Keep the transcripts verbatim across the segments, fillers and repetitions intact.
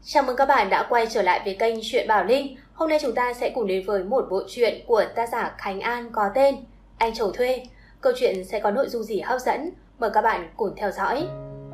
Chào mừng các bạn đã quay trở lại với kênh Truyện Bảo Linh. Hôm nay chúng ta sẽ cùng đến với một bộ truyện của tác giả Khánh An có tên Anh Trầu Thuê. Câu chuyện sẽ có nội dung gì hấp dẫn? Mời các bạn cùng theo dõi.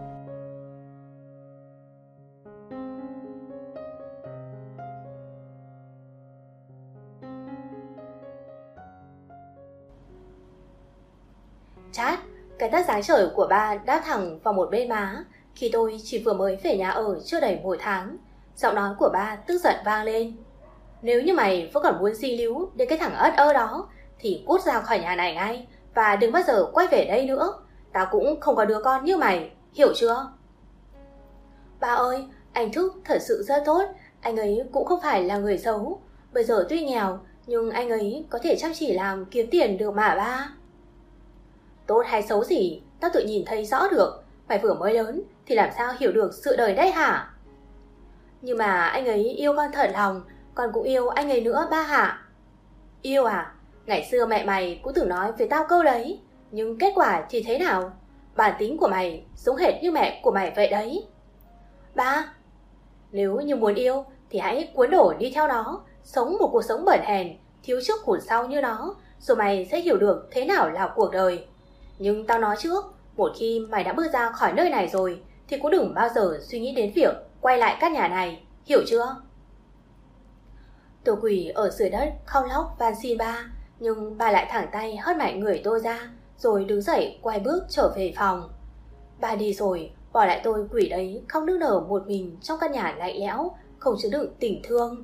Chát, cái tát dáng trời của ba đáp thẳng vào một bên má khi tôi chỉ vừa mới về nhà ở chưa đầy một tháng. Giọng nói của ba tức giận vang lên. Nếu như mày vẫn còn muốn di líu đến cái thằng ớt ơ đó thì cút ra khỏi nhà này ngay, và đừng bao giờ quay về đây nữa. Tao cũng không có đứa con như mày, hiểu chưa? Ba ơi, anh Thức thật sự rất tốt. Anh ấy cũng không phải là người xấu. Bây giờ tuy nghèo nhưng anh ấy có thể chăm chỉ làm kiếm tiền được mà ba. Tốt hay xấu gì tao tự nhìn thấy rõ được. Mày vừa mới lớn thì làm sao hiểu được sự đời đấy hả? Nhưng mà anh ấy yêu con thật lòng, con cũng yêu anh ấy nữa ba hả? Yêu à? Ngày xưa mẹ mày cũng từng nói với tao câu đấy. Nhưng kết quả thì thế nào? Bản tính của mày giống hệt như mẹ của mày vậy đấy. Ba, nếu như muốn yêu thì hãy cuốn đổ đi theo nó, sống một cuộc sống bẩn hèn, thiếu trước hụt sau như nó, rồi mày sẽ hiểu được thế nào là cuộc đời. Nhưng tao nói trước, một khi mày đã bước ra khỏi nơi này rồi thì cũng đừng bao giờ suy nghĩ đến việc quay lại căn nhà này, hiểu chưa? Tôi quỳ ở dưới đất khóc lóc van xin ba, nhưng ba lại thẳng tay hất mạnh người tôi ra, rồi đứng dậy quay bước trở về phòng. Ba đi rồi, bỏ lại tôi quỳ đấy khóc nức nở một mình trong căn nhà lạnh lẽo, không chứa đựng tình thương.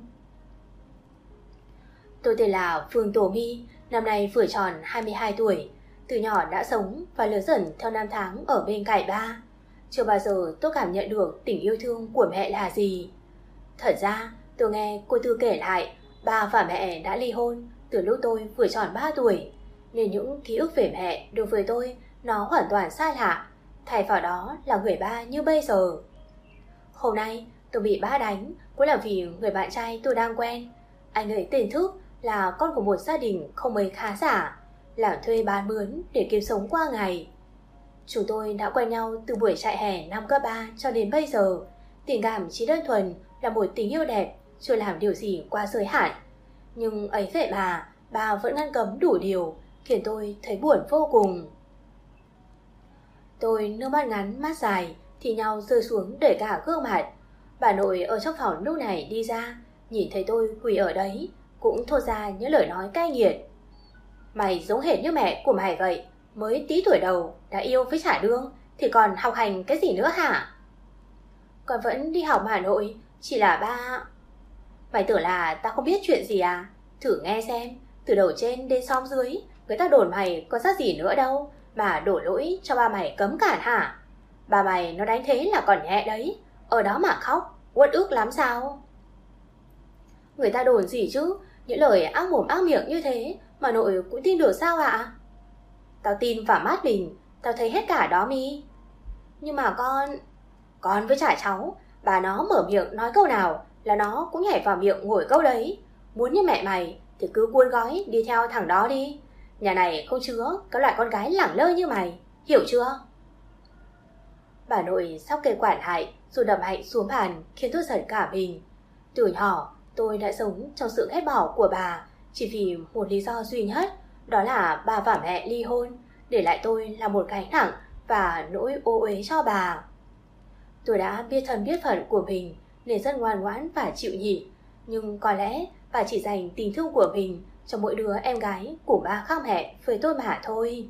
Tôi tên là Phương Tổ My, năm nay vừa tròn hai mươi hai tuổi. Từ nhỏ đã sống và lớn dần theo năm tháng ở bên cạnh ba. Chưa bao giờ tôi cảm nhận được tình yêu thương của mẹ là gì. Thật ra tôi nghe cô Tư kể lại, ba và mẹ đã ly hôn từ lúc tôi vừa tròn ba tuổi, nên những ký ức về mẹ đối với tôi nó hoàn toàn xa lạ. Thay vào đó là người ba như bây giờ. Hôm nay tôi bị ba đánh cũng là vì người bạn trai tôi đang quen. Anh ấy tên Thức, là con của một gia đình không mấy khá giả, làm thuê bán mướn để kiếm sống qua ngày. Chúng tôi đã quen nhau từ buổi trại hè năm cấp ba cho đến bây giờ. Tình cảm chỉ đơn thuần là một tình yêu đẹp, chưa làm điều gì quá giới hạn. Nhưng ấy vậy mà bà vẫn ngăn cấm đủ điều, khiến tôi thấy buồn vô cùng. Tôi nước mắt ngắn mắt dài thì nhau rơi xuống để cả gương mặt. Bà nội ở trong phòng lúc này đi ra, nhìn thấy tôi quỳ ở đấy, cũng thốt ra những lời nói cay nghiệt. Mày giống hệt như mẹ của mày vậy, mới tí tuổi đầu đã yêu với trả đương thì còn học hành cái gì nữa hả? Con vẫn đi học mà nội, chỉ là ba... Mày tưởng là tao không biết chuyện gì à? Thử nghe xem, từ đầu trên đến xóm dưới, người ta đồn mày có giác gì nữa đâu mà đổ lỗi cho ba mày cấm cản hả? Ba mày nó đánh thế là còn nhẹ đấy, ở đó mà khóc, uất ức lắm sao? Người ta đồn gì chứ, những lời ác mồm ác miệng như thế mà nội cũng tin được sao ạ? Tao tin vào mắt mình, tao thấy hết cả đó mi. Nhưng mà con... Con với trả cháu, bà nó mở miệng nói câu nào là nó cũng nhảy vào miệng ngồi câu đấy. Muốn như mẹ mày thì cứ cuốn gói đi theo thằng đó đi. Nhà này không chứa cái loại con gái lẳng lơ như mày, hiểu chưa? Bà nội sắp cây quản lại rồi đập mạnh xuống bàn khiến tôi giật cả mình. Từ nhỏ tôi đã sống trong sự ghét bỏ của bà chỉ vì một lý do duy nhất, đó là bà và mẹ ly hôn, để lại tôi là một gánh nặng và nỗi ô uế cho bà. Tôi đã biết thân biết phận của mình nên rất ngoan ngoãn và chịu nhịn, nhưng có lẽ bà chỉ dành tình thương của mình cho mỗi đứa em gái của ba khác mẹ với tôi mà thôi.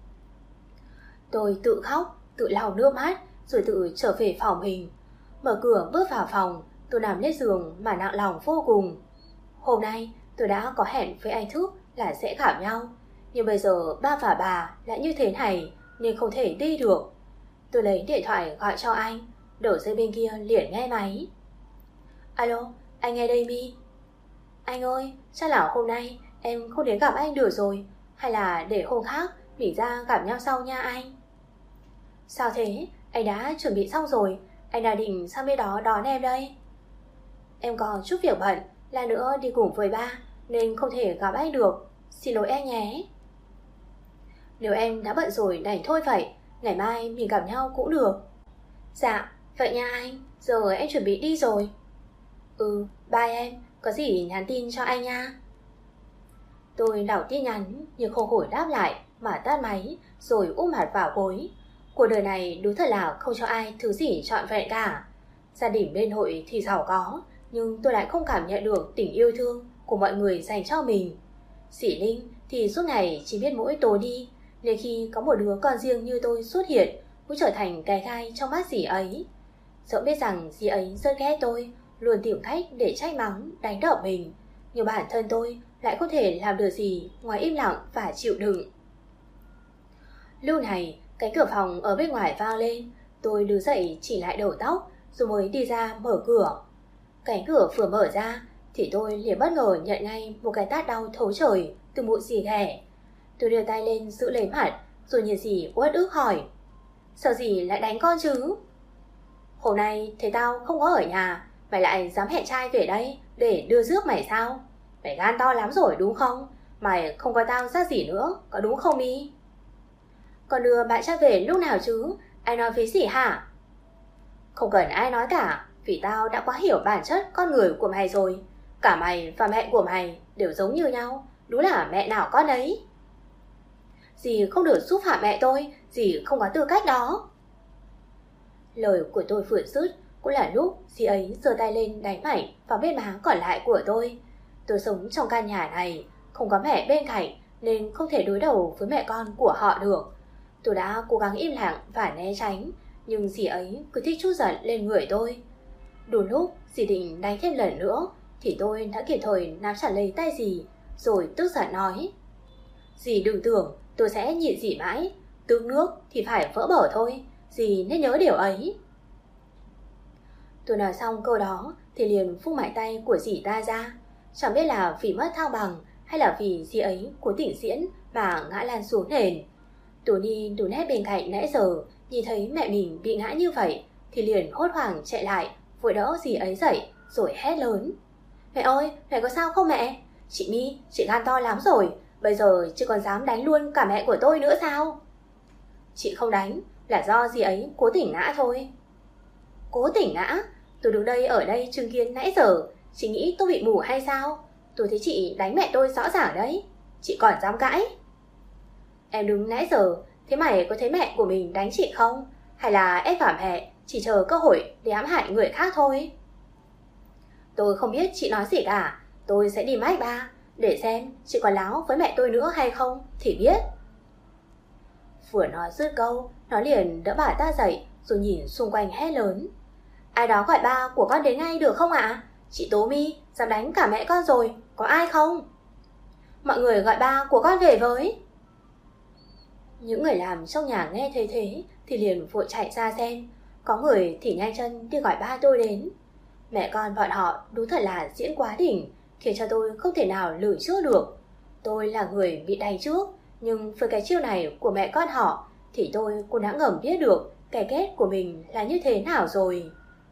Tôi tự khóc, tự lau nước mắt rồi tự trở về phòng mình. Mở cửa bước vào phòng, tôi nằm lên giường mà nặng lòng vô cùng. Hôm nay tôi đã có hẹn với anh Thức là sẽ gặp nhau, nhưng bây giờ ba và bà lại như thế này nên không thể đi được. Tôi lấy điện thoại gọi cho anh, đầu dây bên kia liền nghe máy. Alo, anh nghe đây mi. Anh ơi, chắc là hôm nay em không đến gặp anh được rồi, hay là để hôm khác mình ra gặp nhau sau nha anh. Sao thế, anh đã chuẩn bị xong rồi, anh đã định sang bên đó đón em đây. Em còn chút việc bận, là nữa đi cùng với ba nên không thể gặp anh được, xin lỗi em nhé. Nếu em đã bận rồi đành thôi vậy, ngày mai mình gặp nhau cũng được. Dạ, vậy nha anh, giờ em chuẩn bị đi rồi. Ừ, bye em, có gì nhắn tin cho anh nha. Tôi đọc tin nhắn nhưng không hồi đáp lại mà tắt máy rồi úp mặt vào gối. Cuộc đời này đúng thật là không cho ai thứ gì trọn vẹn cả. Gia đình bên hội thì giàu có, nhưng tôi lại không cảm nhận được tình yêu thương của mọi người dành cho mình. Sĩ Linh thì suốt ngày chỉ biết mỗi tối đi, nên khi có một đứa con riêng như tôi xuất hiện cũng trở thành cái gai trong mắt dì ấy. Dẫu biết rằng dì ấy rất ghét tôi, luôn tìm cách để trách mắng, đánh đập mình, nhưng bản thân tôi lại không thể làm được gì ngoài im lặng và chịu đựng. Lúc này, cánh cửa phòng ở bên ngoài vang lên. Tôi đứng dậy chỉ lại đầu tóc rồi mới đi ra mở cửa. Cánh cửa vừa mở ra thì tôi liền bất ngờ nhận ngay một cái tát đau thấu trời từ mụ dì ghẻ. Tôi đưa tay lên giữ lấy mặt rồi nhìn dì uất ức hỏi: Sao dì lại đánh con chứ? Hôm nay thấy tao không có ở nhà, mày lại dám hẹn trai về đây để đưa rước mày sao? Mày gan to lắm rồi đúng không? Mày không có tao ra gì nữa, có đúng không Mi? Còn đưa bạn trai về lúc nào chứ? Ai nói với gì hả? Không cần ai nói cả, vì tao đã quá hiểu bản chất con người của mày rồi. Cả mày và mẹ của mày đều giống như nhau, đúng là mẹ nào con ấy. Dì không được xúc phạm mẹ tôi, dì không có tư cách đó. Lời của tôi vừa dứt cũng là lúc dì ấy giơ tay lên đánh mạnh vào bên má còn lại của tôi. Tôi sống trong căn nhà này, không có mẹ bên cạnh nên không thể đối đầu với mẹ con của họ được. Tôi đã cố gắng im lặng và né tránh, nhưng dì ấy cứ thích chút giận lên người tôi. Đúng lúc dì định đánh thêm lần nữa thì tôi đã kịp thời nắm chặt lấy tay dì rồi tức giận nói: Dì đừng tưởng tôi sẽ nhịn dì mãi, tưới nước thì phải vỡ bờ thôi, dì nên nhớ điều ấy. Tôi nói xong câu đó thì liền phung mạnh tay của dì ta ra. Chẳng biết là vì mất thăng bằng hay là vì dì ấy cố tình diễn mà ngã lăn xuống nền. Tú Ni đứng nét bên cạnh nãy giờ nhìn thấy mẹ mình bị ngã như vậy thì liền hốt hoảng chạy lại vội đỡ dì ấy dậy rồi hét lớn: Mẹ ơi, mẹ có sao không mẹ? Chị Mi, chị gan to lắm rồi, bây giờ chị còn dám đánh luôn cả mẹ của tôi nữa sao? Chị không đánh, là do dì ấy cố tình ngã thôi. Cố tình ngã? Tôi đứng đây ở đây chứng kiến nãy giờ, chị nghĩ tôi bị mù hay sao? Tôi thấy chị đánh mẹ tôi rõ ràng đấy, chị còn dám cãi? Em đứng nãy giờ, thế mày có thấy mẹ của mình đánh chị không? Hay là ép vào mẹ chỉ chờ cơ hội để ám hại người khác thôi? Tôi không biết chị nói gì cả, tôi sẽ đi mách ba để xem chị còn láo với mẹ tôi nữa hay không thì biết. Vừa nói dứt câu, nó liền đỡ bà ta dậy rồi nhìn xung quanh hét lớn: Ai đó gọi ba của con đến ngay được không ạ? À? Chị Tố Mi dám đánh cả mẹ con rồi, có ai không? Mọi người gọi ba của con về với. Những người làm trong nhà nghe thấy thế thì liền vội chạy ra xem. Có người thì nhanh chân đi gọi ba tôi đến. Mẹ con bọn họ đúng thật là diễn quá đỉnh, khiến cho tôi không thể nào lường trước được. Tôi là người bị đánh trước, nhưng với cái chiêu này của mẹ con họ thì tôi cũng đã ngầm biết được cái ghét của mình là như thế nào rồi.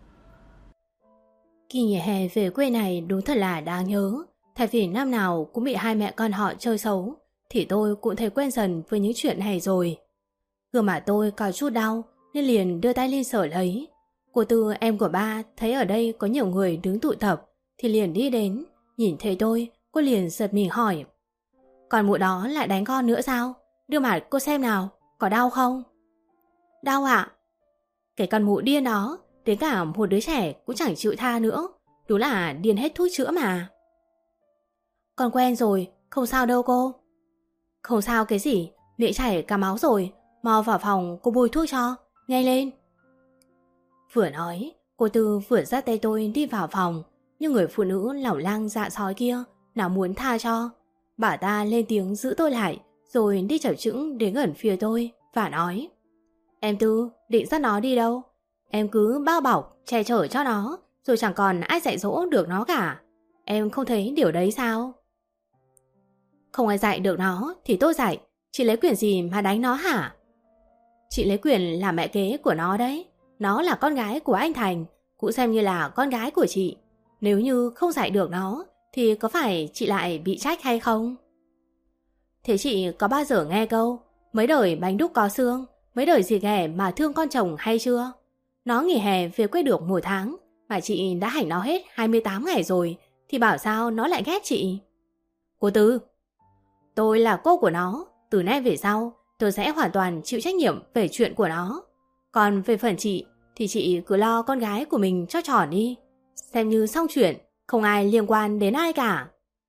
Kỳ nghỉ hè về quê này đúng thật là đáng nhớ. Thay vì năm nào cũng bị hai mẹ con họ chơi xấu thì tôi cũng thấy quen dần với những chuyện này rồi. Gương mặt tôi có chút đau nên liền đưa tay lên sờ lấy. Cô Tư, em của ba, thấy ở đây có nhiều người đứng tụ tập thì liền đi đến. Nhìn thấy tôi, cô liền giật mình hỏi: Còn mụ đó lại đánh con nữa sao? Đưa mặt cô xem nào, có đau không? Đau ạ? Cái con mụ điên đó, đến cả một đứa trẻ cũng chẳng chịu tha nữa. Đúng là điên hết thuốc chữa mà. Con quen rồi, không sao đâu cô. Không sao cái gì, miệng chảy cả máu rồi. Mau vào phòng cô bôi thuốc cho, nhanh lên. Vừa nói, cô Tư vừa dắt tay tôi đi vào phòng. Nhưng người phụ nữ lỏng lăng dạ sói kia nào muốn tha cho. Bà ta lên tiếng giữ tôi lại rồi đi chập chững đến gần phía tôi và nói: Em Tư, định dắt nó đi đâu? Em cứ bao bọc, che chở cho nó, rồi chẳng còn ai dạy dỗ được nó cả. Em không thấy điều đấy sao? Không ai dạy được nó thì tôi dạy. Chị lấy quyền gì mà đánh nó hả? Chị lấy quyền là mẹ kế của nó đấy. Nó là con gái của anh Thành, cũng xem như là con gái của chị. Nếu như không dạy được nó thì có phải chị lại bị trách hay không? Thế chị có bao giờ nghe câu mấy đời bánh đúc có xương, mấy đời gì ghẻ mà thương con chồng hay chưa? Nó nghỉ hè về quê được một tháng Mà chị đã hành nó hết hai mươi tám ngày rồi, thì bảo sao nó lại ghét chị? Cô Tư, tôi là cô của nó. Từ nay về sau, tôi sẽ hoàn toàn chịu trách nhiệm về chuyện của nó. Còn về phần chị, thì chị cứ lo con gái của mình cho tròn đi. Xem như xong chuyện, không ai liên quan đến ai cả.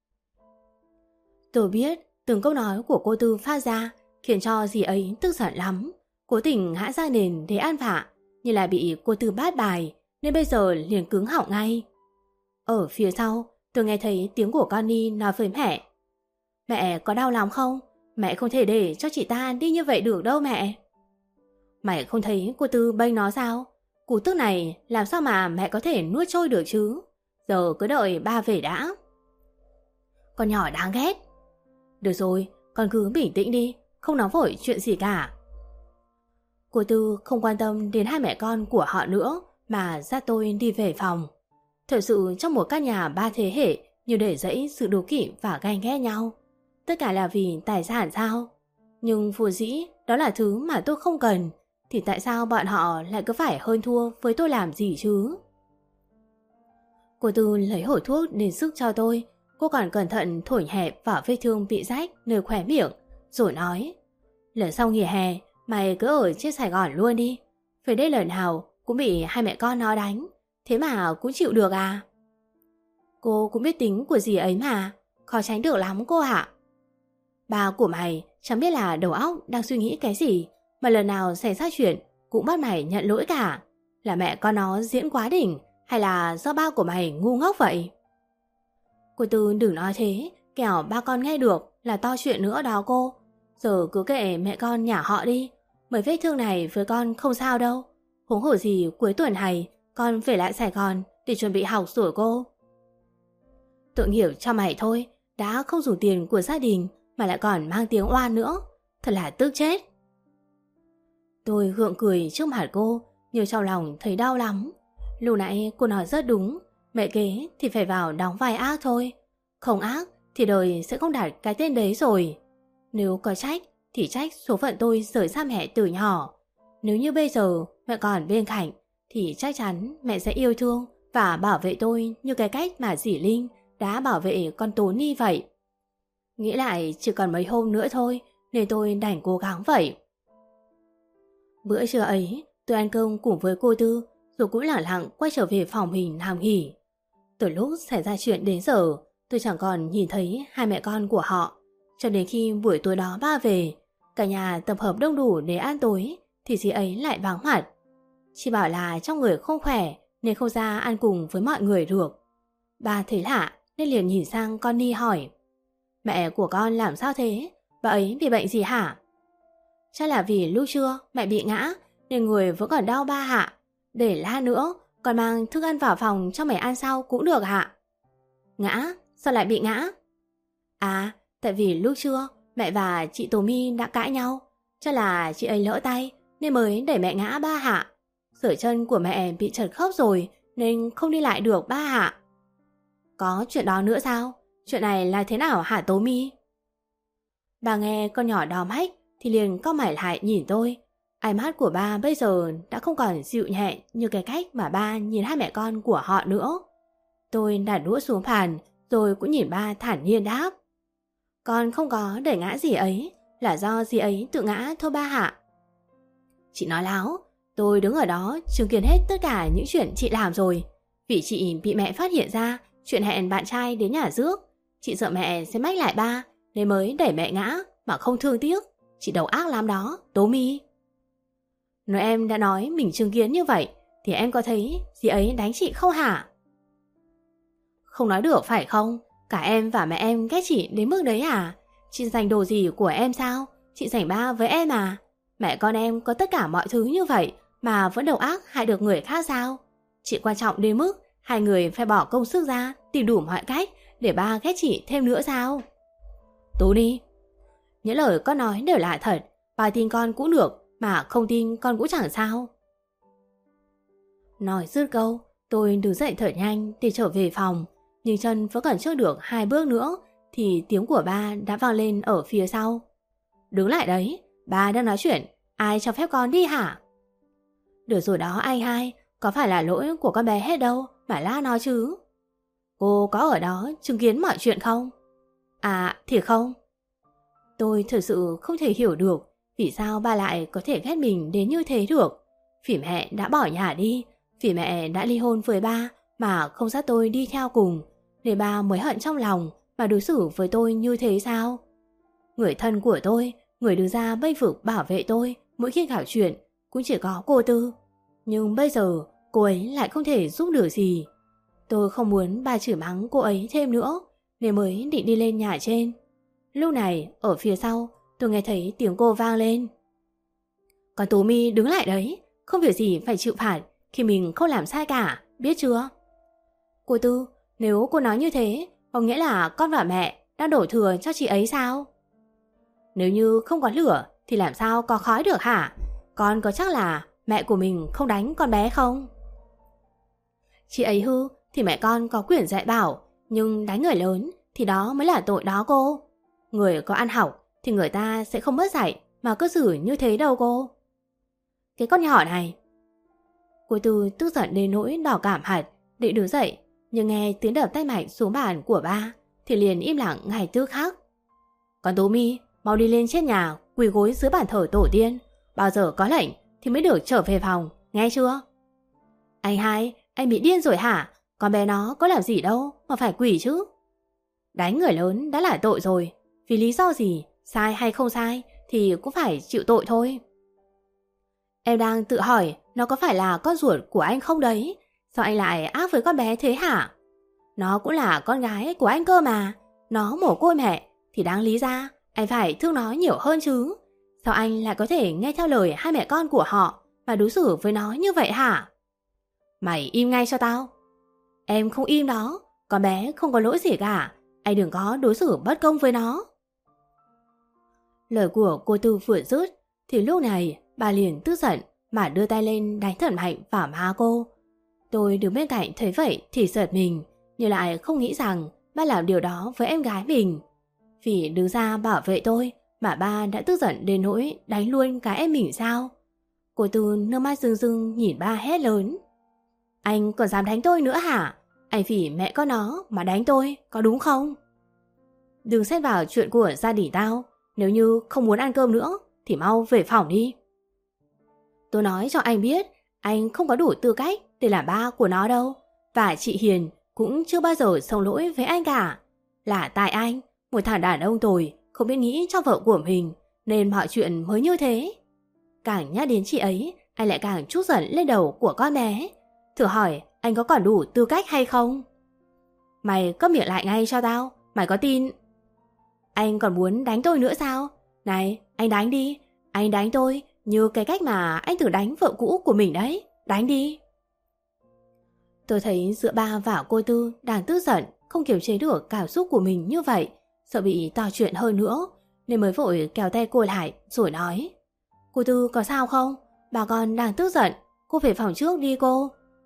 Tôi biết từng câu nói của cô Tư phát ra khiến cho dì ấy tức giận lắm, cố tình ngã ra nền để ăn vạ, như là bị cô Tư bát bài, nên bây giờ liền cứng họng ngay. Ở phía sau, tôi nghe thấy tiếng của Connie nói với mẹ. Mẹ có đau lắm không? Mẹ không thể để cho chị ta đi như vậy được đâu mẹ. Mày không thấy cô Tư bênh nó sao? Cú tức này làm sao mà mẹ có thể nuốt trôi được chứ? Giờ cứ đợi ba về đã. Con nhỏ đáng ghét. Được rồi, con cứ bình tĩnh đi, không nóng vội chuyện gì cả. Cô Tư không quan tâm đến hai mẹ con của họ nữa mà dắt tôi đi về phòng. Thật sự trong một căn nhà ba thế hệ như để dẫy sự đố kỵ và ganh ghét nhau. Tất cả là vì tài sản sao? Nhưng vô dĩ đó là thứ mà tôi không cần, thì tại sao bọn họ lại cứ phải hơn thua với tôi làm gì chứ? Cô Tư lấy hộp thuốc đến sức cho tôi. Cô còn cẩn thận thổi nhẹ vào vết thương bị rách nơi khóe miệng, rồi nói: lần sau nghỉ hè mày cứ ở trên Sài Gòn luôn đi. Phải đây lần nào cũng bị hai mẹ con nó đánh, thế mà cũng chịu được à? Cô cũng biết tính của dì ấy mà, khó tránh được lắm cô ạ. Ba của mày chẳng biết là đầu óc đang suy nghĩ cái gì mà lần nào xảy ra chuyện cũng bắt mày nhận lỗi cả. Là mẹ con nó diễn quá đỉnh hay là do ba của mày ngu ngốc vậy? Cô Tư đừng nói thế, kẻo ba con nghe được là to chuyện nữa đó cô. Giờ cứ kệ mẹ con nhả họ đi. Mấy vết thương này với con không sao đâu. Huống hồ gì cuối tuần này con về lại Sài Gòn để chuẩn bị học rồi cô. Tội nghiệp cho mày thôi, đã không dùng tiền của gia đình mà lại còn mang tiếng oan nữa. Thật là tức chết. Tôi gượng cười trước mặt cô, nhưng trong lòng thấy đau lắm. Lúc nãy cô nói rất đúng, mẹ kế thì phải vào đóng vai ác thôi. Không ác thì đời sẽ không đặt cái tên đấy rồi. Nếu có trách thì trách số phận tôi rời xa mẹ từ nhỏ. Nếu như bây giờ mẹ còn bên cạnh thì chắc chắn mẹ sẽ yêu thương và bảo vệ tôi như cái cách mà dì Linh đã bảo vệ con Tố Ni vậy. Nghĩ lại chỉ còn mấy hôm nữa thôi nên tôi đành cố gắng vậy. Bữa trưa ấy tôi ăn cơm cùng với cô Tư rồi cũng lẳng lặng quay trở về phòng mình nằm nghỉ. Từ lúc xảy ra chuyện đến giờ tôi chẳng còn nhìn thấy hai mẹ con của họ. Cho đến khi buổi tối đó ba về, cả nhà tập hợp đông đủ để ăn tối thì dì ấy lại vắng mặt. Chị bảo là trong người không khỏe nên không ra ăn cùng với mọi người được. Ba thấy lạ nên liền nhìn sang Connie hỏi: mẹ của con làm sao thế? Bà ấy bị bệnh gì hả? Chắc là vì lúc trưa mẹ bị ngã nên người vẫn còn đau ba hạ. Để lát nữa con mang thức ăn vào phòng cho mẹ ăn sau cũng được hả? Ngã? Sao lại bị ngã? À, tại vì lúc trưa mẹ và chị Tố My đã cãi nhau. Chắc là chị ấy lỡ tay nên mới đẩy mẹ ngã ba hạ. Giờ chân của mẹ bị trật khớp rồi nên không đi lại được ba hạ. Có chuyện đó nữa sao? Chuyện này là thế nào hả Tố My? Bà nghe con nhỏ đóm hách thì liền cau mày lại nhìn tôi. Ánh mắt của ba bây giờ đã không còn dịu nhẹ như cái cách mà ba nhìn hai mẹ con của họ nữa. Tôi đặt đũa xuống bàn rồi cũng nhìn ba thản nhiên đáp: con không có đẩy ngã gì ấy, là do gì ấy tự ngã thôi ba hạ. Chị nói láo, tôi đứng ở đó chứng kiến hết tất cả những chuyện chị làm rồi. Vì chị bị mẹ phát hiện ra chuyện hẹn bạn trai đến nhà rước, chị sợ mẹ sẽ mách lại ba nên mới đẩy mẹ ngã mà không thương tiếc. Chị đầu ác lắm đó, Tố My. Nếu em đã nói mình chứng kiến như vậy thì em có thấy dì ấy đánh chị không hả? Không nói được phải không? Cả em và mẹ em ghét chị đến mức đấy à? Chị giành đồ gì của em sao? Chị giành ba với em à? Mẹ con em có tất cả mọi thứ như vậy mà vẫn đầu ác hại được người khác sao? Chị quan trọng đến mức hai người phải bỏ công sức ra tìm đủ mọi cách để ba ghét chị thêm nữa sao? Tú đi, những lời con nói đều là thật. Ba tin con cũng được mà không tin con cũng chẳng sao. Nói dứt câu, tôi đứng dậy thở nhanh để trở về phòng. Nhưng chân vẫn còn chưa được hai bước nữa thì tiếng của ba đã vang lên ở phía sau. Đứng lại đấy, ba đang nói chuyện, ai cho phép con đi hả? Được rồi đó anh hai, có phải là lỗi của con bé hết đâu. mà la nó chứ? Cô có ở đó chứng kiến mọi chuyện không? À thì không. Tôi thật sự không thể hiểu được vì sao ba lại có thể ghét mình đến như thế được. Vì mẹ đã bỏ nhà đi, vì mẹ đã ly hôn với ba mà không dắt tôi đi theo cùng, để ba mới hận trong lòng mà đối xử với tôi như thế sao? Người thân của tôi, người đứng ra bênh vực bảo vệ tôi mỗi khi gặp chuyện cũng chỉ có cô Tư. Nhưng bây giờ cô ấy lại không thể giúp được gì. Tôi không muốn ba chửi mắng cô ấy thêm nữa nên mới định đi lên nhà trên. Lúc này ở phía sau tôi nghe thấy tiếng cô vang lên. Còn Tú My đứng lại đấy, không việc gì phải chịu phạt khi mình không làm sai cả, biết chưa? Cô Tư, nếu cô nói như thế có nghĩa là con và mẹ đang đổ thừa cho chị ấy sao? Nếu như không có lửa thì làm sao có khói được hả? Con có chắc là mẹ của mình không đánh con bé không? Chị ấy hư thì mẹ con có quyền dạy bảo, nhưng đánh người lớn thì đó mới là tội đó cô. Người có ăn học thì người ta sẽ không mất dạy mà cứ xử như thế đâu cô. Cái con nhỏ này. Cô Tư tức giận đến nỗi đỏ cảm hạt, định đứng dậy, nhưng nghe tiếng đập tay mạnh xuống bàn của ba thì liền im lặng ngay tức khắc. Còn Tú My, mau đi lên trên nhà quỳ gối dưới bàn thờ tổ tiên, bao giờ có lệnh thì mới được trở về phòng, nghe chưa? Anh hai, anh bị điên rồi hả? Con bé nó có làm gì đâu mà phải quỳ chứ? Đánh người lớn đã là tội rồi, vì lý do gì, sai hay không sai thì cũng phải chịu tội thôi. Em đang tự hỏi nó có phải là con ruột của anh không đấy? Sao anh lại ác với con bé thế hả? Nó cũng là con gái của anh cơ mà. Nó mồ côi mẹ thì đáng lý ra anh phải thương nó nhiều hơn chứ. Sao anh lại có thể nghe theo lời hai mẹ con của họ mà đối xử với nó như vậy hả? Mày im ngay cho tao. Em không im đó, con bé không có lỗi gì cả. Anh đừng có đối xử bất công với nó. Lời của cô Tư vừa dứt thì lúc này bà liền tức giận mà đưa tay lên đánh thật mạnh vào má cô. Tôi đứng bên cạnh thấy vậy thì giật mình, nhưng lại không nghĩ rằng ba làm điều đó với em gái mình. Vì đứng ra bảo vệ tôi mà ba đã tức giận đến nỗi đánh luôn cả em mình sao? Cô Tư nước mắt rưng rưng nhìn ba hét lớn. Anh còn dám đánh tôi nữa hả? Anh vì mẹ con nó mà đánh tôi, có đúng không? Đừng xen vào chuyện của gia đình tao. Nếu như không muốn ăn cơm nữa thì mau về phòng đi. Tôi nói cho anh biết, anh không có đủ tư cách để làm ba của nó đâu. Và chị Hiền cũng chưa bao giờ xông lỗi với anh cả. Là tại anh, một thằng đàn ông tồi, không biết nghĩ cho vợ của mình, nên mọi chuyện mới như thế. Càng nhắc đến chị ấy, anh lại càng trút giận lên đầu của con bé. Thử hỏi anh có còn đủ tư cách hay không? Mày câm miệng lại ngay cho tao. Mày có tin? Anh còn muốn đánh tôi nữa sao? Này, anh đánh đi. Anh đánh tôi như cái cách mà anh thử đánh vợ cũ của mình đấy. Đánh đi. Tôi thấy giữa ba và cô Tư đang tức giận, không kiềm chế được cảm xúc của mình như vậy, sợ bị to chuyện hơn nữa, nên mới vội kéo tay cô lại rồi nói. Cô Tư có sao không? Bà con đang tức giận. Cô về phòng trước đi cô.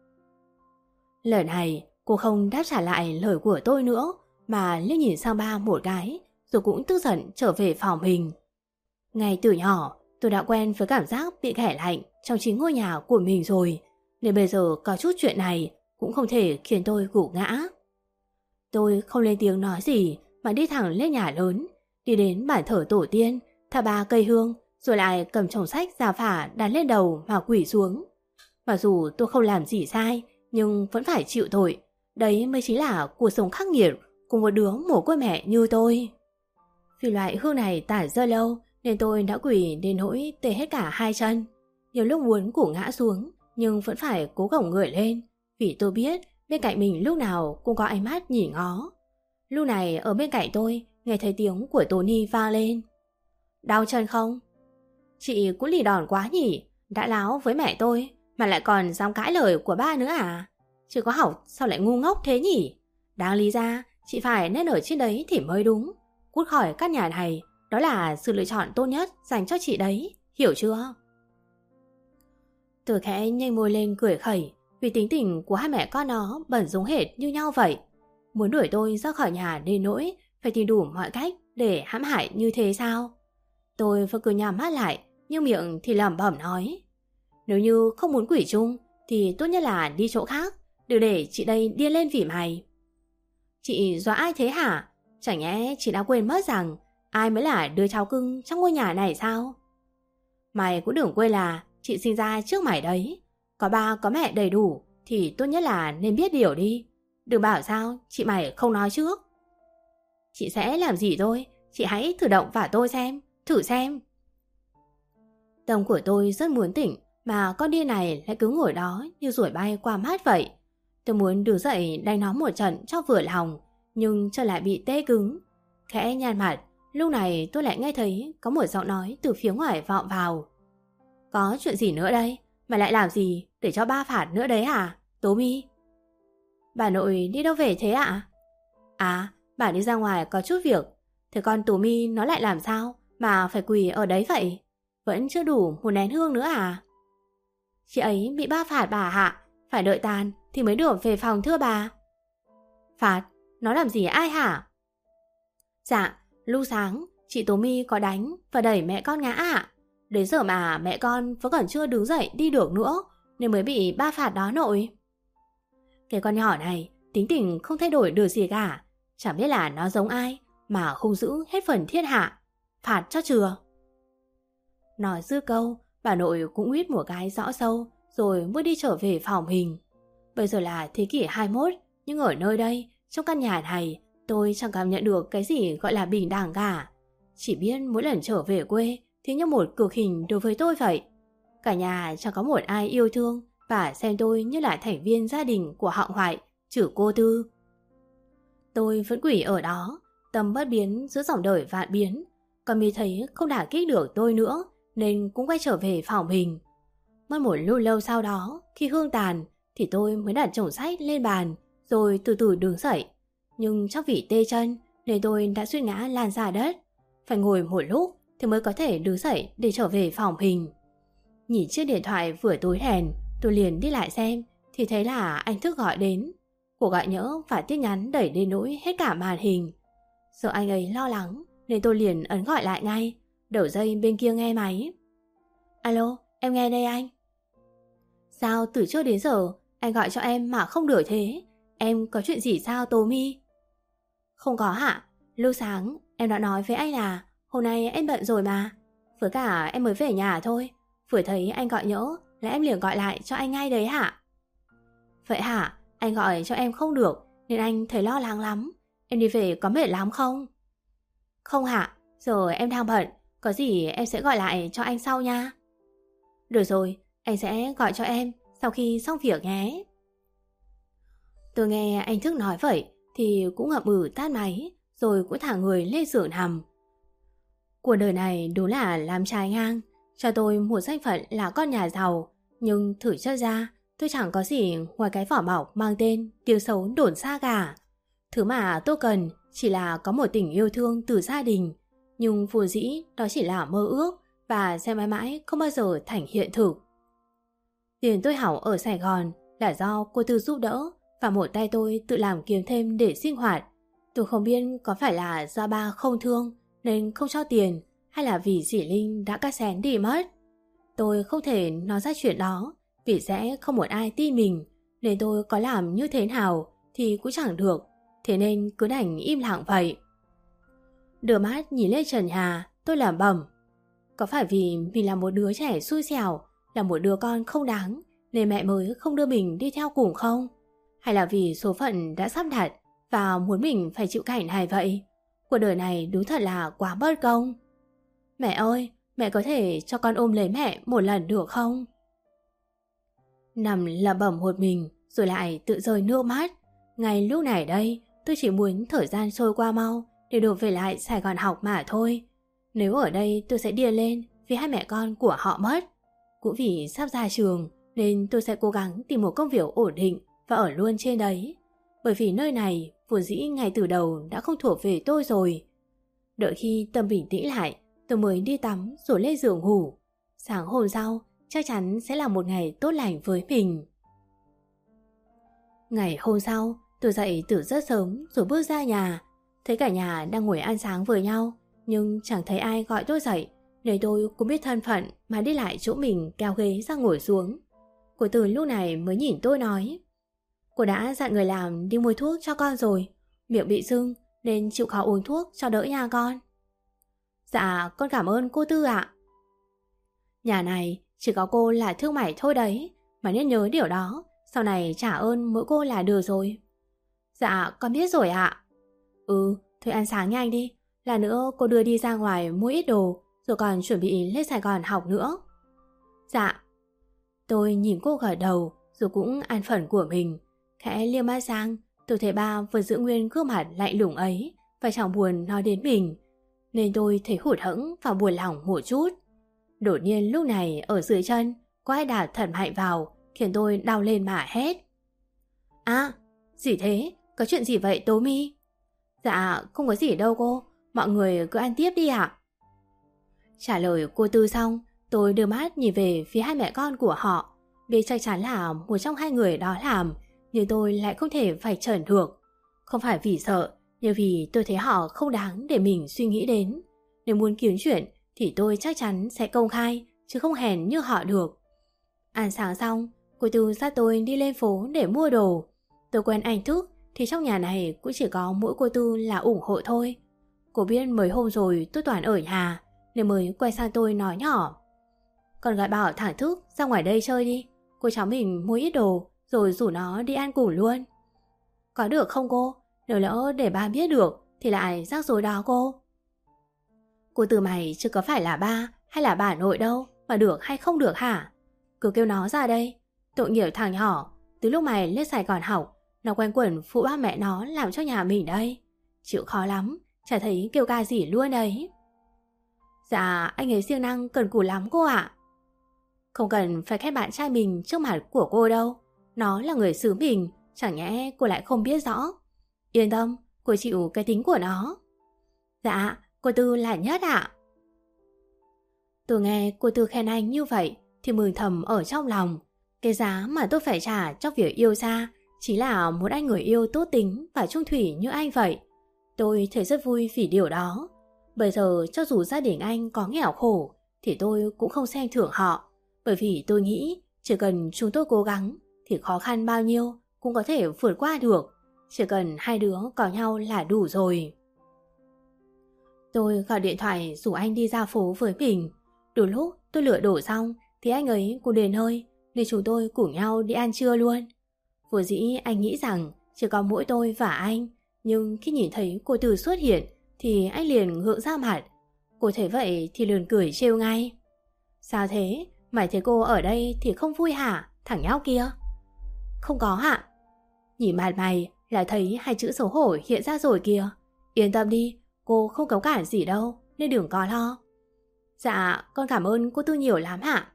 Lời này cô không đáp trả lại lời của tôi nữa, mà liếc nhìn sang ba một cái, rồi cũng tức giận trở về phòng mình. Ngay từ nhỏ tôi đã quen với cảm giác bị ghẻ lạnh trong chính ngôi nhà của mình rồi, nên bây giờ có chút chuyện này cũng không thể khiến tôi gục ngã. Tôi không lên tiếng nói gì mà đi thẳng lên nhà lớn, đi đến bàn thờ tổ tiên, thả ba cây hương, rồi lại cầm chồng sách gia phả đặt lên đầu mà quỳ xuống. Mặc dù tôi không làm gì sai, nhưng vẫn phải chịu tội. Đấy mới chính là cuộc sống khắc nghiệt của một đứa mồ côi mẹ như tôi. Vì loại hương này tản ra lâu nên tôi đã quỳ đến nỗi tê hết cả hai chân. Nhiều lúc muốn củ ngã xuống nhưng vẫn phải cố gồng người lên, vì tôi biết bên cạnh mình lúc nào cũng có ánh mắt nhìn ngó. Lúc này ở bên cạnh tôi nghe thấy tiếng của Tony vang lên. Đau chân không? Chị cũng lì đòn quá nhỉ. Đã láo với mẹ tôi mà lại còn dám cãi lời của ba nữa à? Chứ có học sao lại ngu ngốc thế nhỉ? Đáng lý ra chị phải nên ở trên đấy thì mới đúng. Cút khỏi căn nhà này, đó là sự lựa chọn tốt nhất dành cho chị đấy, hiểu chưa? Tôi khẽ nhanh môi lên cười khẩy, vì tính tình của hai mẹ con nó bẩn giống hệt như nhau vậy. Muốn đuổi tôi ra khỏi nhà đến nỗi phải tìm đủ mọi cách để hãm hại như thế sao? Tôi vẫn cứ nhắm mắt lại, nhưng miệng thì lẩm bẩm nói. Nếu như không muốn quỷ chung thì tốt nhất là đi chỗ khác. đừng để chị đây điên lên vì mày. Chị dọa ai thế hả? Chẳng nhẽ chị đã quên mất rằng ai mới là đứa cháu cưng trong ngôi nhà này sao? Mày cũng đừng quên là chị sinh ra trước mày đấy. Có ba có mẹ đầy đủ thì tốt nhất là nên biết điều đi. Đừng bảo sao chị mày không nói trước. Chị sẽ làm gì tôi? Chị hãy thử động vào tôi xem, thử xem. Tâm của tôi rất muốn tỉnh, mà con điên này lại cứ ngồi đó như ruồi bay qua mát vậy. Tôi muốn đứng dậy đánh nó một trận cho vừa lòng, nhưng trở lại bị tê cứng. Khẽ nhăn mặt, lúc này tôi lại nghe thấy có một giọng nói từ phía ngoài vọng vào. Có chuyện gì nữa đây? Mày lại làm gì để cho ba phạt nữa đấy hả, Tố My? Bà nội đi đâu về thế ạ? À? à, bà đi ra ngoài có chút việc. Thế con Tố My nó lại làm sao mà phải quỳ ở đấy vậy? Vẫn chưa đủ một nén hương nữa à? Chị ấy bị ba phạt bà hạ, phải đợi tàn thì mới được về phòng thưa bà. Phạt? Nó làm gì ai hả? Dạ, lúc sáng chị Tố My có đánh và đẩy mẹ con ngã ạ. Đến giờ mà mẹ con vẫn còn chưa đứng dậy đi được nữa, nên mới bị ba phạt đó nội. Cái con nhỏ này tính tình không thay đổi được gì cả. Chẳng biết là nó giống ai mà không giữ hết phần thiết hạ. Phạt cho chừa. Nói dư câu, bà nội cũng huýt một cái rõ sâu rồi bước đi trở về phòng mình. Bây giờ là thế kỷ hai mươi mốt, nhưng ở nơi đây, trong căn nhà này, tôi chẳng cảm nhận được cái gì gọi là bình đẳng cả. Chỉ biết mỗi lần trở về quê thì như một cực hình đối với tôi vậy. Cả nhà chẳng có một ai yêu thương và xem tôi như là thành viên gia đình của họ ngoại, trừ cô Tư. Tôi vẫn quỷ ở đó, tâm bất biến giữa dòng đời vạn biến. Còn mi thấy không đả kích được tôi nữa, nên cũng quay trở về phòng mình. Mất một lúc lâu sau đó, khi hương tàn, thì tôi mới đặt chồng sách lên bàn, rồi từ từ đứng dậy. Nhưng chắc vì tê chân, nên tôi đã suýt ngã lan ra đất. Phải ngồi một lúc thì mới có thể đứng dậy để trở về phòng mình. Nhìn chiếc điện thoại vừa tối đèn, tôi liền đi lại xem, thì thấy là anh Thức gọi đến. Cuộc gọi nhỡ và tin nhắn đẩy đến nỗi hết cả màn hình. Sợ anh ấy lo lắng, nên tôi liền ấn gọi lại ngay. Đầu dây bên kia nghe máy. Alo, em nghe đây anh. Sao từ trước đến giờ anh gọi cho em mà không được thế? Em có chuyện gì sao Tố My? Không có hả? Lúc sáng em đã nói với anh là hôm nay em bận rồi mà. Với cả em mới về nhà thôi. Vừa thấy anh gọi nhỡ là em liền gọi lại cho anh ngay đấy hả? Vậy hả? Anh gọi cho em không được nên anh thấy lo lắng lắm. Em đi về có mệt lắm không? Không hả? Giờ em đang bận. Có gì em sẽ gọi lại cho anh sau nha. Được rồi, anh sẽ gọi cho em sau khi xong việc nhé. Tôi nghe anh Thức nói vậy thì cũng ngậm ừ tắt máy, rồi cũng thả người lên giường nằm. Cuộc đời này đúng là làm trái ngang. Cho tôi một danh phận là con nhà giàu, nhưng thử chất ra tôi chẳng có gì ngoài cái vỏ bọc mang tên tiếng xấu đồn xa cả. Thứ mà tôi cần chỉ là có một tình yêu thương từ gia đình, nhưng vốn dĩ đó chỉ là mơ ước và sẽ mãi mãi không bao giờ thành hiện thực. Tiền tôi học ở Sài Gòn là do cô Tư giúp đỡ và một tay tôi tự làm kiếm thêm để sinh hoạt. Tôi không biết có phải là do ba không thương nên không cho tiền, hay là vì dì Linh đã cắt xén đi mất. Tôi không thể nói ra chuyện đó vì sẽ không một ai tin mình, nên tôi có làm như thế nào thì cũng chẳng được, thế nên cứ đành im lặng vậy. Đưa mắt nhìn lên trần nhà, tôi lẩm bẩm. Có phải vì mình là một đứa trẻ xui xẻo, là một đứa con không đáng, nên mẹ mới không đưa mình đi theo cùng không? Hay là vì số phận đã sắp đặt và muốn mình phải chịu cảnh này vậy? Cuộc đời này đúng thật là quá bất công. Mẹ ơi, mẹ có thể cho con ôm lấy mẹ một lần được không? Nằm lẩm bẩm một mình rồi lại tự rơi nước mắt. Ngay lúc này đây, tôi chỉ muốn thời gian trôi qua mau để được về lại Sài Gòn học mà thôi. Nếu ở đây tôi sẽ điên lên vì hai mẹ con của họ mất. Cũng vì sắp ra trường nên tôi sẽ cố gắng tìm một công việc ổn định và ở luôn trên đấy. Bởi vì nơi này vốn dĩ ngay từ đầu đã không thuộc về tôi rồi. Đợi khi tâm bình tĩnh lại, tôi mới đi tắm rồi lên giường ngủ. Sáng hôm sau chắc chắn sẽ là một ngày tốt lành với mình. Ngày hôm sau, tôi dậy từ rất sớm rồi bước ra nhà. Thấy cả nhà đang ngồi ăn sáng với nhau, nhưng chẳng thấy ai gọi tôi dậy, nên tôi cũng biết thân phận mà đi lại chỗ mình kéo ghế ra ngồi xuống. Cô Từ lúc này mới nhìn tôi nói. Cô đã dặn người làm đi mua thuốc cho con rồi. Miệng bị sưng nên chịu khó uống thuốc cho đỡ nha con. Dạ con cảm ơn cô Tư ạ. Nhà này chỉ có cô là thương mại thôi đấy, mà nên nhớ điều đó. Sau này trả ơn mỗi cô là được rồi. Dạ con biết rồi ạ. Ừ, thôi ăn sáng nhanh đi. Là nữa cô đưa đi ra ngoài mua ít đồ, rồi còn chuẩn bị lên Sài Gòn học nữa. Dạ. Tôi nhìn cô gật đầu, rồi cũng ăn phần của mình. Khẽ liếc mắt sang, tôi thấy ba vẫn giữ nguyên gương mặt lạnh lùng ấy và chẳng buồn nói đến mình, nên tôi thấy hụt hẫng và buồn lòng một chút. Đột nhiên lúc này ở dưới chân có ai đạp thật mạnh vào, khiến tôi đau lên mà hét. À, gì thế? Có chuyện gì vậy Tố My? Dạ, không có gì đâu cô, mọi người cứ ăn tiếp đi ạ. Trả lời cô Tư xong, tôi đưa mắt nhìn về phía hai mẹ con của họ. Biết chắc chắn là một trong hai người đó làm, nhưng tôi lại không thể phải trần được. Không phải vì sợ, nhưng vì tôi thấy họ không đáng để mình suy nghĩ đến. Nếu muốn kiếm chuyện thì tôi chắc chắn sẽ công khai, chứ không hèn như họ được. Ăn sáng xong, cô Tư dắt tôi đi lên phố để mua đồ. Tôi quen anh Thức thì trong nhà này cũng chỉ có mỗi cô Tư là ủng hộ thôi. Cô biết mấy hôm rồi tôi toàn ở nhà, nên mới quay sang tôi nói nhỏ. Con gái bảo thằng Thức ra ngoài đây chơi đi, cô cháu mình mua ít đồ rồi rủ nó đi ăn cùng luôn. Có được không cô? Nếu lỡ để ba biết được thì lại rắc rối đó cô. Cô Tư mày chứ có phải là ba hay là bà nội đâu mà được hay không được hả? Cứ kêu nó ra đây. Tội nghiệp thằng nhỏ, từ lúc mày lên Sài Gòn học, nó quen quẩn phụ ba mẹ nó làm cho nhà mình đây. Chịu khó lắm, chả thấy kêu ca gì luôn đấy. Dạ, anh ấy siêng năng cần cù lắm cô ạ. Không cần phải khen bạn trai mình trước mặt của cô đâu. Nó là người xứ mình, chẳng nhẽ cô lại không biết rõ. Yên tâm, cô chịu cái tính của nó. Dạ, cô Tư là nhất ạ. Tôi nghe cô Tư khen anh như vậy thì mừng thầm ở trong lòng. Cái giá mà tôi phải trả trong việc yêu xa chỉ là một anh người yêu tốt tính và trung thủy như anh vậy. Tôi thấy rất vui vì điều đó. Bây giờ cho dù gia đình anh có nghèo khổ thì tôi cũng không xem thường họ, bởi vì tôi nghĩ chỉ cần chúng tôi cố gắng thì khó khăn bao nhiêu cũng có thể vượt qua được. Chỉ cần hai đứa có nhau là đủ rồi. Tôi gọi điện thoại rủ anh đi ra phố với mình. Đủ lúc tôi lựa đổ xong thì anh ấy cũng đến nơi, nên chúng tôi cùng nhau đi ăn trưa luôn. Vừa dĩ anh nghĩ rằng chỉ có mỗi tôi và anh, nhưng khi nhìn thấy cô Tư xuất hiện thì anh liền ngượng ra mặt. Cô thấy vậy thì liền cười trêu ngay. Sao thế? Mày thấy cô ở đây thì không vui hả? Thằng nhóc kia. Không có hả? Nhìn mặt mày là thấy hai chữ xấu hổ hiện ra rồi kìa. Yên tâm đi, cô không cấu cản gì đâu, nên đừng có lo. Dạ, con cảm ơn cô Tư nhiều lắm hả?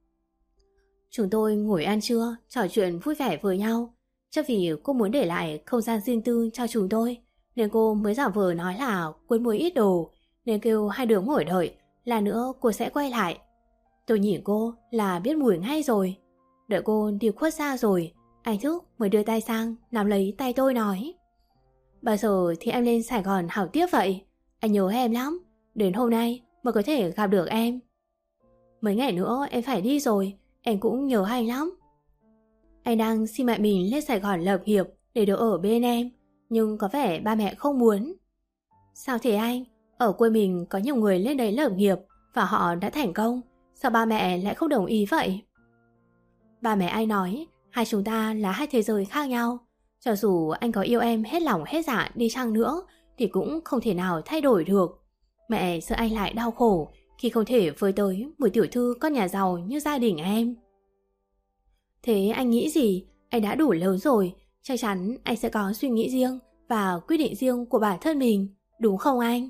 Chúng tôi ngồi ăn trưa, trò chuyện vui vẻ với nhau. Chắc vì cô muốn để lại không gian riêng tư cho chúng tôi, nên cô mới giả vờ nói là quên mua ít đồ, nên kêu hai đứa ngồi đợi, là nữa cô sẽ quay lại. Tôi nhìn cô là biết mùi ngay rồi. Đợi cô đi khuất xa rồi, anh Thức mới đưa tay sang nắm lấy tay tôi nói. Bao giờ thì em lên Sài Gòn học tiếp vậy? Anh nhớ em lắm, đến hôm nay mới có thể gặp được em. Mấy ngày nữa em phải đi rồi, em cũng nhớ anh lắm. Anh đang xin mẹ mình lên Sài Gòn lập nghiệp để được ở bên em, nhưng có vẻ ba mẹ không muốn. Sao thế anh? Ở quê mình có nhiều người lên đấy lập nghiệp và họ đã thành công, sao ba mẹ lại không đồng ý vậy? Ba mẹ anh nói hai chúng ta là hai thế giới khác nhau. Cho dù anh có yêu em hết lòng hết dạ đi chăng nữa thì cũng không thể nào thay đổi được. Mẹ sợ anh lại đau khổ khi không thể với tới một tiểu thư con nhà giàu như gia đình em. Thế anh nghĩ gì? Anh đã đủ lớn rồi, chắc chắn anh sẽ có suy nghĩ riêng và quyết định riêng của bản thân mình, đúng không anh?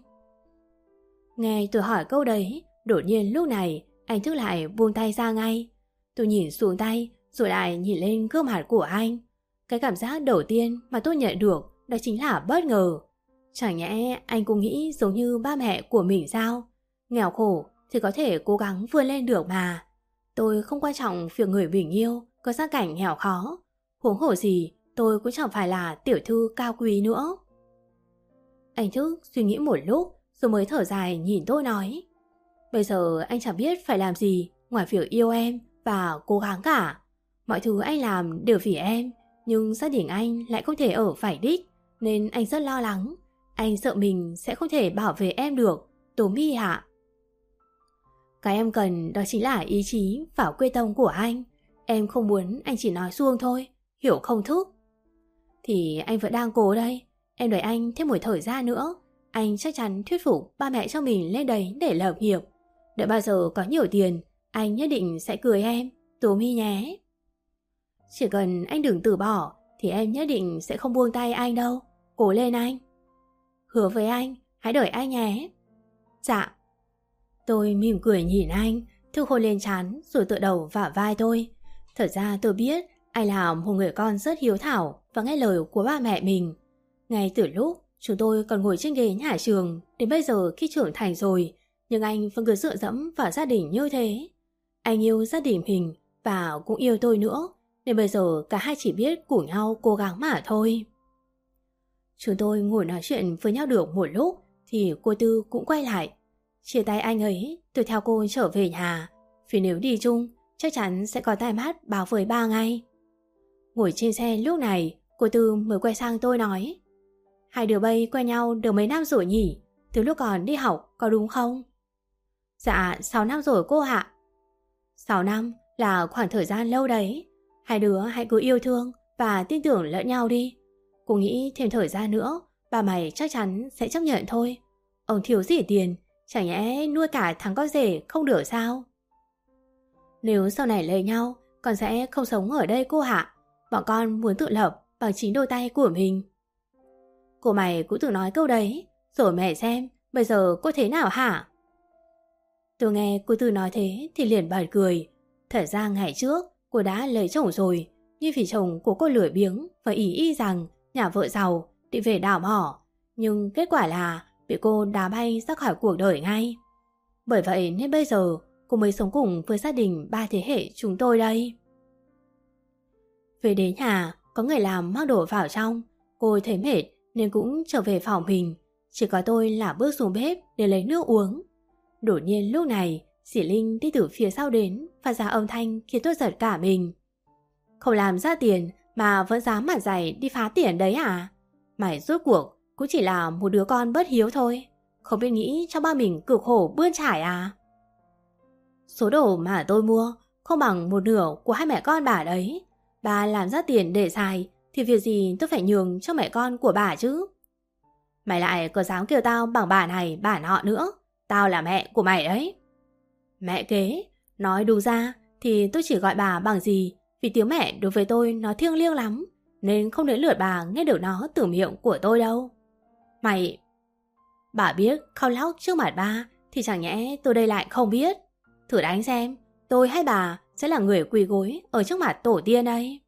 Nghe tôi hỏi câu đấy, đột nhiên lúc này anh Thức lại buông tay ra ngay. Tôi nhìn xuống tay rồi lại nhìn lên gương mặt của anh. Cái cảm giác đầu tiên mà tôi nhận được đó chính là bất ngờ. Chẳng nhẽ anh cũng nghĩ giống như ba mẹ của mình sao? Nghèo khổ thì có thể cố gắng vươn lên được mà. Tôi không quan trọng việc người mình yêu có gia cảnh nghèo khó. Huống hồ gì tôi cũng chẳng phải là tiểu thư cao quý nữa. Anh Thức suy nghĩ một lúc rồi mới thở dài nhìn tôi nói. Bây giờ anh chẳng biết phải làm gì ngoài việc yêu em và cố gắng cả. Mọi thứ anh làm đều vì em, Nhưng gia đình anh lại không thể ở phải đích, nên anh rất lo lắng. Anh sợ mình sẽ không thể bảo vệ em được, Tố My ạ. Cái em cần đó chính là ý chí và quyết tâm của anh. Em không muốn anh chỉ nói suông thôi, hiểu không Thức? Thì anh vẫn đang cố đây. Em đợi anh thêm một thời gian nữa. Anh chắc chắn thuyết phục ba mẹ cho mình lên đấy để lập nghiệp. Đợi bao giờ có nhiều tiền, anh nhất định sẽ cưới em, Tố My nhé. Chỉ cần anh đừng từ bỏ thì em nhất định sẽ không buông tay anh đâu. Cố lên anh. Hứa với anh, hãy đợi anh nhé. Dạ. Tôi mỉm cười nhìn anh, Thức hôn lên trán rồi tựa đầu vào vai tôi. Thật ra tôi biết anh là một người con rất hiếu thảo và nghe lời của ba mẹ mình. Ngay từ lúc chúng tôi còn ngồi trên ghế nhà trường, đến bây giờ khi trưởng thành rồi, nhưng anh vẫn cứ dựa dẫm vào gia đình như thế. Anh yêu gia đình mình và cũng yêu tôi nữa, nên bây giờ cả hai chỉ biết cùng nhau cố gắng mà thôi. Chúng tôi ngồi nói chuyện với nhau được một lúc thì cô Tư cũng quay lại. Chia tay anh ấy, tôi theo cô trở về nhà, vì nếu đi chung chắc chắn sẽ có tai mắt báo với ba ngay. Ngồi trên xe lúc này, cô Tư mới quay sang tôi nói: Hai đứa bay quen nhau được mấy năm rồi nhỉ? Từ lúc còn đi học có đúng không? Dạ sáu năm rồi cô ạ. Sáu năm là khoảng thời gian lâu đấy. Hai đứa hãy cứ yêu thương và tin tưởng lẫn nhau đi. Cô nghĩ thêm thời gian nữa ba mày chắc chắn sẽ chấp nhận thôi. Ông thiếu gì tiền, chẳng nhẽ nuôi cả thằng con rể không được sao? Nếu sau này lấy nhau, con sẽ không sống ở đây cô hạ. Bọn con muốn tự lập bằng chính đôi tay của mình. Cô mày cũng tự nói câu đấy, rồi mẹ xem bây giờ cô thế nào hả? Tôi nghe cô Tư nói thế thì liền bật cười. Thật ra ngày trước cô đã lấy chồng rồi, nhưng vì chồng của cô lười biếng và ý y rằng nhà vợ giàu định về đào mỏ, nhưng kết quả là bị cô đá bay ra khỏi cuộc đời ngay. Bởi vậy nên bây giờ cô mới sống cùng với gia đình ba thế hệ chúng tôi đây. Về đến nhà, có người làm mang đồ vào trong. Cô thấy mệt nên cũng trở về phòng mình. Chỉ có tôi là bước xuống bếp để lấy nước uống. Đột nhiên lúc này, Dì Linh đi từ phía sau đến, phát ra âm thanh khiến tôi giật cả mình. Không làm ra tiền mà vẫn dám mặt dày đi phá tiền đấy à? Mày rốt cuộc cũng chỉ là một đứa con bất hiếu thôi, không biết nghĩ cho ba mình cực khổ bươn trải à? Số đồ mà tôi mua không bằng một nửa của hai mẹ con bà đấy. Bà làm ra tiền để xài thì việc gì tôi phải nhường cho mẹ con của bà chứ? Mày lại có dám kêu tao bằng bà này bà nọ nữa. Tao là mẹ của mày đấy. Mẹ kế, nói đúng ra thì tôi chỉ gọi bà bằng gì, vì tiếng mẹ đối với tôi nó thiêng liêng lắm, nên không đến lượt bà nghe được nó từ miệng của tôi đâu. Mày... Bà biết khao lóc trước mặt ba thì chẳng nhẽ tôi đây lại không biết. Thử đánh xem, tôi hay bà sẽ là người quỳ gối ở trước mặt tổ tiên đây.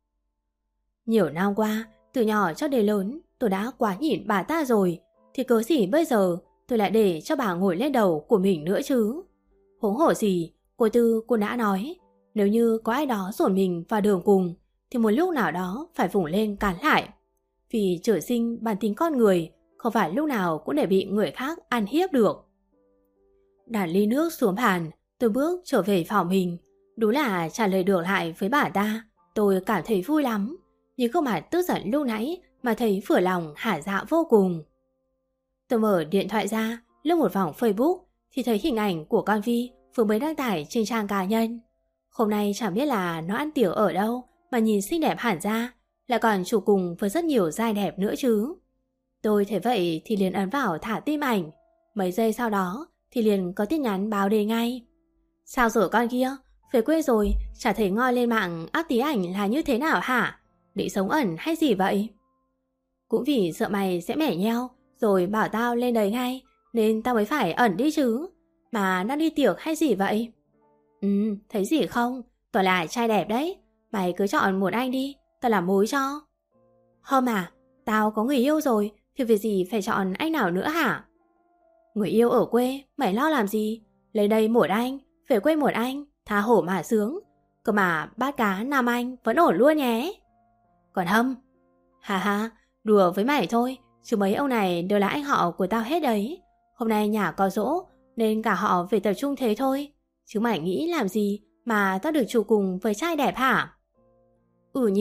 Nhiều năm qua, từ nhỏ cho đến lớn, tôi đã quá nhịn bà ta rồi, thì cớ gì bây giờ tôi lại để cho bà ngồi lên đầu của mình nữa chứ? Huống hổ gì, cô Tư cô đã nói, nếu như có ai đó dồn mình vào đường cùng, thì một lúc nào đó phải vùng lên cản lại. Vì trời sinh bản tính con người, không phải lúc nào cũng để bị người khác ăn hiếp được. Đặt ly nước xuống bàn, tôi bước trở về phòng mình. Đúng là trả lời được lại với bà ta, tôi cảm thấy vui lắm. Nhưng không phải tức giận lúc nãy mà thấy vừa lòng hả dạ vô cùng. Tôi mở điện thoại ra, lướt một vòng Facebook thì thấy hình ảnh của con Vi vừa mới đăng tải trên trang cá nhân. Hôm nay chẳng biết là nó ăn tiệc ở đâu mà nhìn xinh đẹp hẳn ra, lại còn chụp cùng với rất nhiều giai đẹp nữa chứ. Tôi thấy vậy thì liền ấn vào thả tim ảnh. Mấy giây sau đó thì liền có tin nhắn báo đến ngay. Sao rồi con kia? Về quê rồi, chả thấy ngoi lên mạng up tí ảnh là như thế nào hả? Định sống ẩn hay gì vậy? Cũng vì sợ mày sẽ mẻ nheo rồi bảo tao lên đấy ngay, nên tao mới phải ẩn đi chứ. Mà đang đi tiệc hay gì vậy? Ừ, thấy gì không? Toàn là trai đẹp đấy. Mày cứ chọn một anh đi, tao làm mối cho. Hôm à, tao có người yêu rồi, thì việc gì phải chọn anh nào nữa hả? Người yêu ở quê, mày lo làm gì? Lấy đây một anh, về quê một anh, tha hổ mà sướng. Cơ mà bát cá Nam Anh vẫn ổn luôn nhé. Còn Hâm, hà hà, đùa với mày thôi, chứ mấy ông này đều là anh họ của tao hết đấy. Hôm nay nhà có giỗ nên cả họ về tập trung thế thôi. Chứ mày nghĩ làm gì mà tao được chụp cùng với trai đẹp hả? Ừ nhỉ,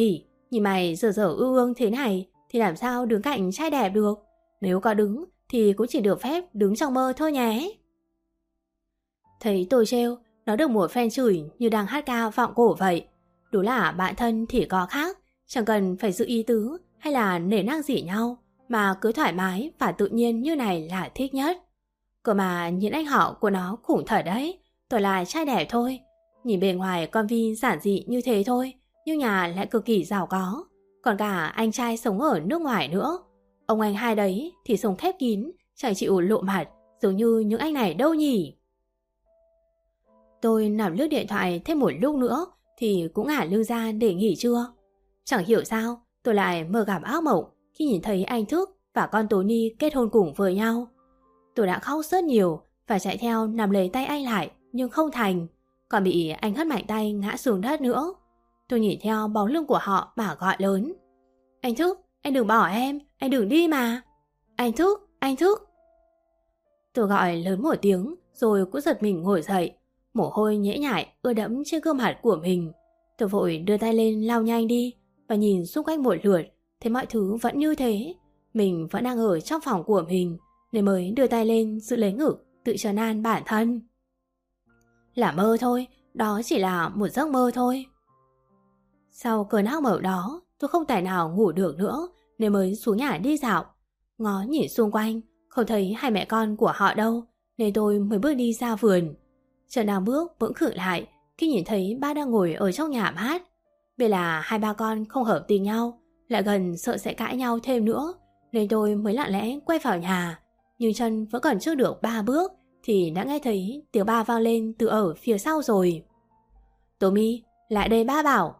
Nhìn mày giờ giờ ương ương thế này thì làm sao đứng cạnh trai đẹp được. Nếu có đứng thì cũng chỉ được phép đứng trong mơ thôi nhé. Thấy tôi trêu, nó được một phen chửi như đang hát ca vọng cổ vậy. Đúng là bạn thân thì có khác, chẳng cần phải giữ ý tứ hay là nể nang gì nhau, mà cứ thoải mái và tự nhiên như này là thích nhất. Cơ mà những anh họ của nó khủng thật đấy, tôi là trai đẹp thôi. Nhìn bề ngoài con Vi giản dị như thế thôi, nhưng nhà lại cực kỳ giàu có. Còn cả anh trai sống ở nước ngoài nữa. Ông anh hai đấy thì sống khép kín, chẳng chịu lộ mặt, giống như những anh này đâu nhỉ. Tôi nằm lướt điện thoại thêm một lúc nữa thì cũng ngả lưng ra để nghỉ trưa. Chẳng hiểu sao tôi lại mơ gặp ác mộng khi nhìn thấy anh Thức và con Tony kết hôn cùng với nhau. Tôi đã khóc rất nhiều và chạy theo nắm lấy tay anh lại nhưng không thành, còn bị anh hất mạnh tay ngã xuống đất nữa. Tôi nhìn theo bóng lưng của họ mà gọi lớn: Anh Thức, anh đừng bỏ em, anh đừng đi mà. Anh Thức, anh Thức. Tôi gọi lớn một tiếng rồi cũng giật mình ngồi dậy. Mồ hôi nhễ nhại ưa đẫm trên gương mặt của mình. Tôi vội đưa tay lên lau nhanh đi và nhìn xung quanh một lượt, thấy mọi thứ vẫn như thế. Mình vẫn đang ở trong phòng của mình nên mới đưa tay lên giữ lấy ngực, tự trấn an bản thân. Là mơ thôi, đó chỉ là một giấc mơ thôi. Sau cơn ác mộng đó, tôi không tài nào ngủ được nữa nên mới xuống nhà đi dạo. Ngó nhìn xung quanh, không thấy hai mẹ con của họ đâu nên tôi mới bước đi ra vườn. Trần đang bước bỗng khựng lại khi nhìn thấy ba đang ngồi ở trong nhà mát. Vì là hai ba con không hợp tình nhau, lại gần sợ sẽ cãi nhau thêm nữa nên tôi mới lặng lẽ quay vào nhà. Nhưng chân vẫn còn chưa được ba bước thì đã nghe thấy tiếng ba vang lên từ ở phía sau rồi. Tommy, lại đây ba bảo.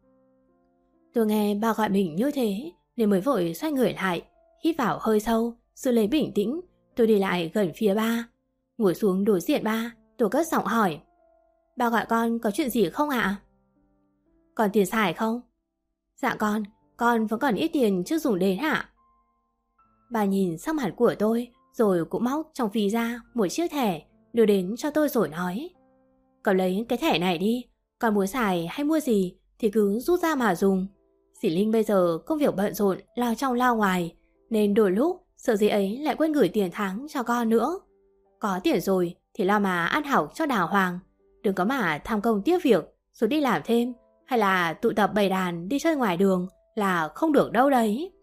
Tôi nghe ba gọi mình như thế nên mới vội xoay người lại, hít vào hơi sâu, giữ lấy bình tĩnh. Tôi đi lại gần phía ba, ngồi xuống đối diện ba. Tôi cất giọng hỏi: Ba gọi con có chuyện gì không ạ? Còn tiền xài không? Dạ con, con vẫn còn ít tiền chưa dùng đến hả? Bà nhìn sắc mặt của tôi rồi cũng móc trong ví ra một chiếc thẻ đưa đến cho tôi rồi nói: Cậu lấy cái thẻ này đi, con muốn xài hay mua gì thì cứ rút ra mà dùng. Dì Linh bây giờ công việc bận rộn, lao trong lao ngoài nên đôi lúc sợ dì ấy lại quên gửi tiền tháng cho con nữa. Có tiền rồi thì lo mà ăn học cho đàng hoàng, đừng có mà tham công tiếc việc rồi đi làm thêm hay là tụ tập bày đàn đi chơi ngoài đường là không được đâu đấy.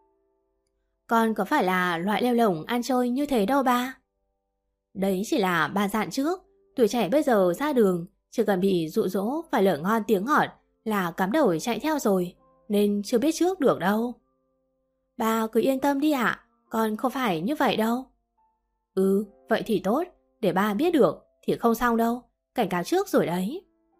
Con có phải là loại lêu lổng ăn chơi như thế đâu ba. Đấy chỉ là ba dặn trước. Tuổi trẻ bây giờ ra đường chỉ cần bị dụ dỗ phải lời ngon tiếng ngọt là cắm đầu chạy theo rồi, nên chưa biết trước được đâu. Ba cứ yên tâm đi ạ, con không phải như vậy đâu. Ừ, vậy thì tốt, để ba biết được thì không xong đâu, cảnh cáo trước rồi đấy.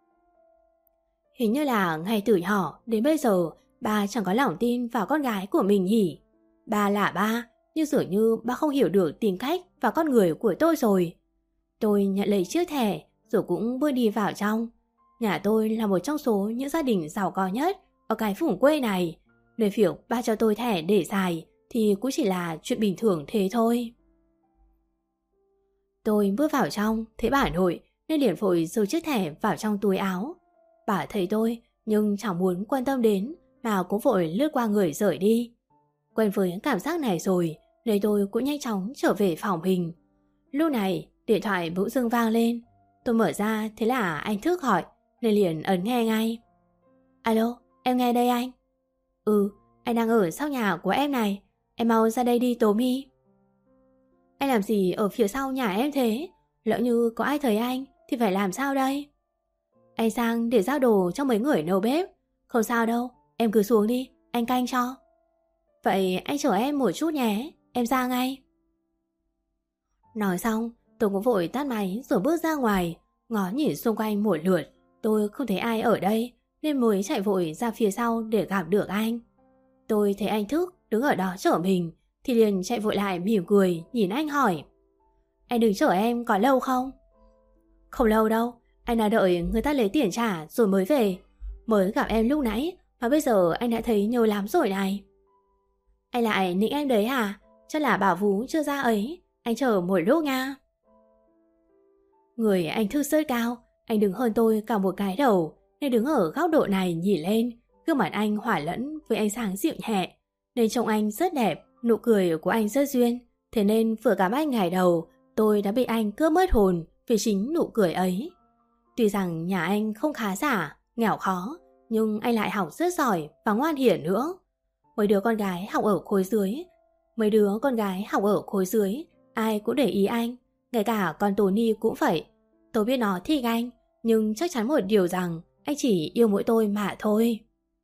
Hình như là ngay từ nhỏ đến bây giờ ba chẳng có lòng tin vào con gái của mình nhỉ. Ba là ba, nhưng dường như ba không hiểu được tính cách và con người của tôi rồi. Tôi nhận lấy chiếc thẻ rồi cũng bước đi vào trong. Nhà tôi là một trong số những gia đình giàu có nhất ở cái vùng quê này, nên việc ba cho tôi thẻ để xài thì cũng chỉ là chuyện bình thường thế thôi. Tôi bước vào trong, thấy bà nội nên liền vội giấu chiếc thẻ vào trong túi áo. Bà thấy tôi nhưng chẳng muốn quan tâm đến mà cũng vội lướt qua người rời đi. Quen với cảm giác này rồi nên tôi cũng nhanh chóng trở về phòng mình. Lúc này điện thoại bỗng dưng vang lên. Tôi mở ra thế là anh Thức gọi nên liền ấn nghe ngay. Alo, em nghe đây anh. Ừ, anh đang ở sau nhà của em này. Em mau ra đây đi Tommy. Anh làm gì ở phía sau nhà em thế? Lỡ như có ai thấy anh thì phải làm sao đây? Anh sang để giao đồ cho mấy người nấu bếp. Không sao đâu, em cứ xuống đi, anh canh cho. Vậy anh chở em một chút nhé, em ra ngay. Nói xong, tôi cũng vội tắt máy rồi bước ra ngoài, ngó nhìn xung quanh một lượt. Tôi không thấy ai ở đây nên mới chạy vội ra phía sau để gặp được anh. Tôi thấy anh Thức đứng ở đó chở mình thì liền chạy vội lại mỉm cười nhìn anh hỏi: Anh đừng chở em có lâu không? Không lâu đâu, anh đã đợi người ta lấy tiền trả rồi mới về. Mới gặp em lúc nãy mà bây giờ anh đã thấy nhớ lắm rồi này. Anh lại nịnh em đấy hả? Chắc là bảo Vú chưa ra ấy, anh chờ một lúc nha. Người anh Thức rất cao, anh đứng hơn tôi cả một cái đầu nên đứng ở góc độ này nhìn lên, Gương mặt anh hòa lẫn với ánh sáng dịu nhẹ, nên trông anh rất đẹp, nụ cười của anh rất duyên. Thế nên vừa gặp anh ngày đầu, tôi đã bị anh cướp mất hồn vì chính nụ cười ấy. Tuy rằng nhà anh không khá giả, nghèo khó, nhưng anh lại học rất giỏi và ngoan hiền nữa. Mấy đứa con gái học ở khối dưới, mấy đứa con gái học ở khối dưới, ai cũng để ý anh, ngay cả con Tony cũng vậy. Tôi biết nó thích anh, nhưng chắc chắn một điều rằng anh chỉ yêu mỗi tôi mà thôi.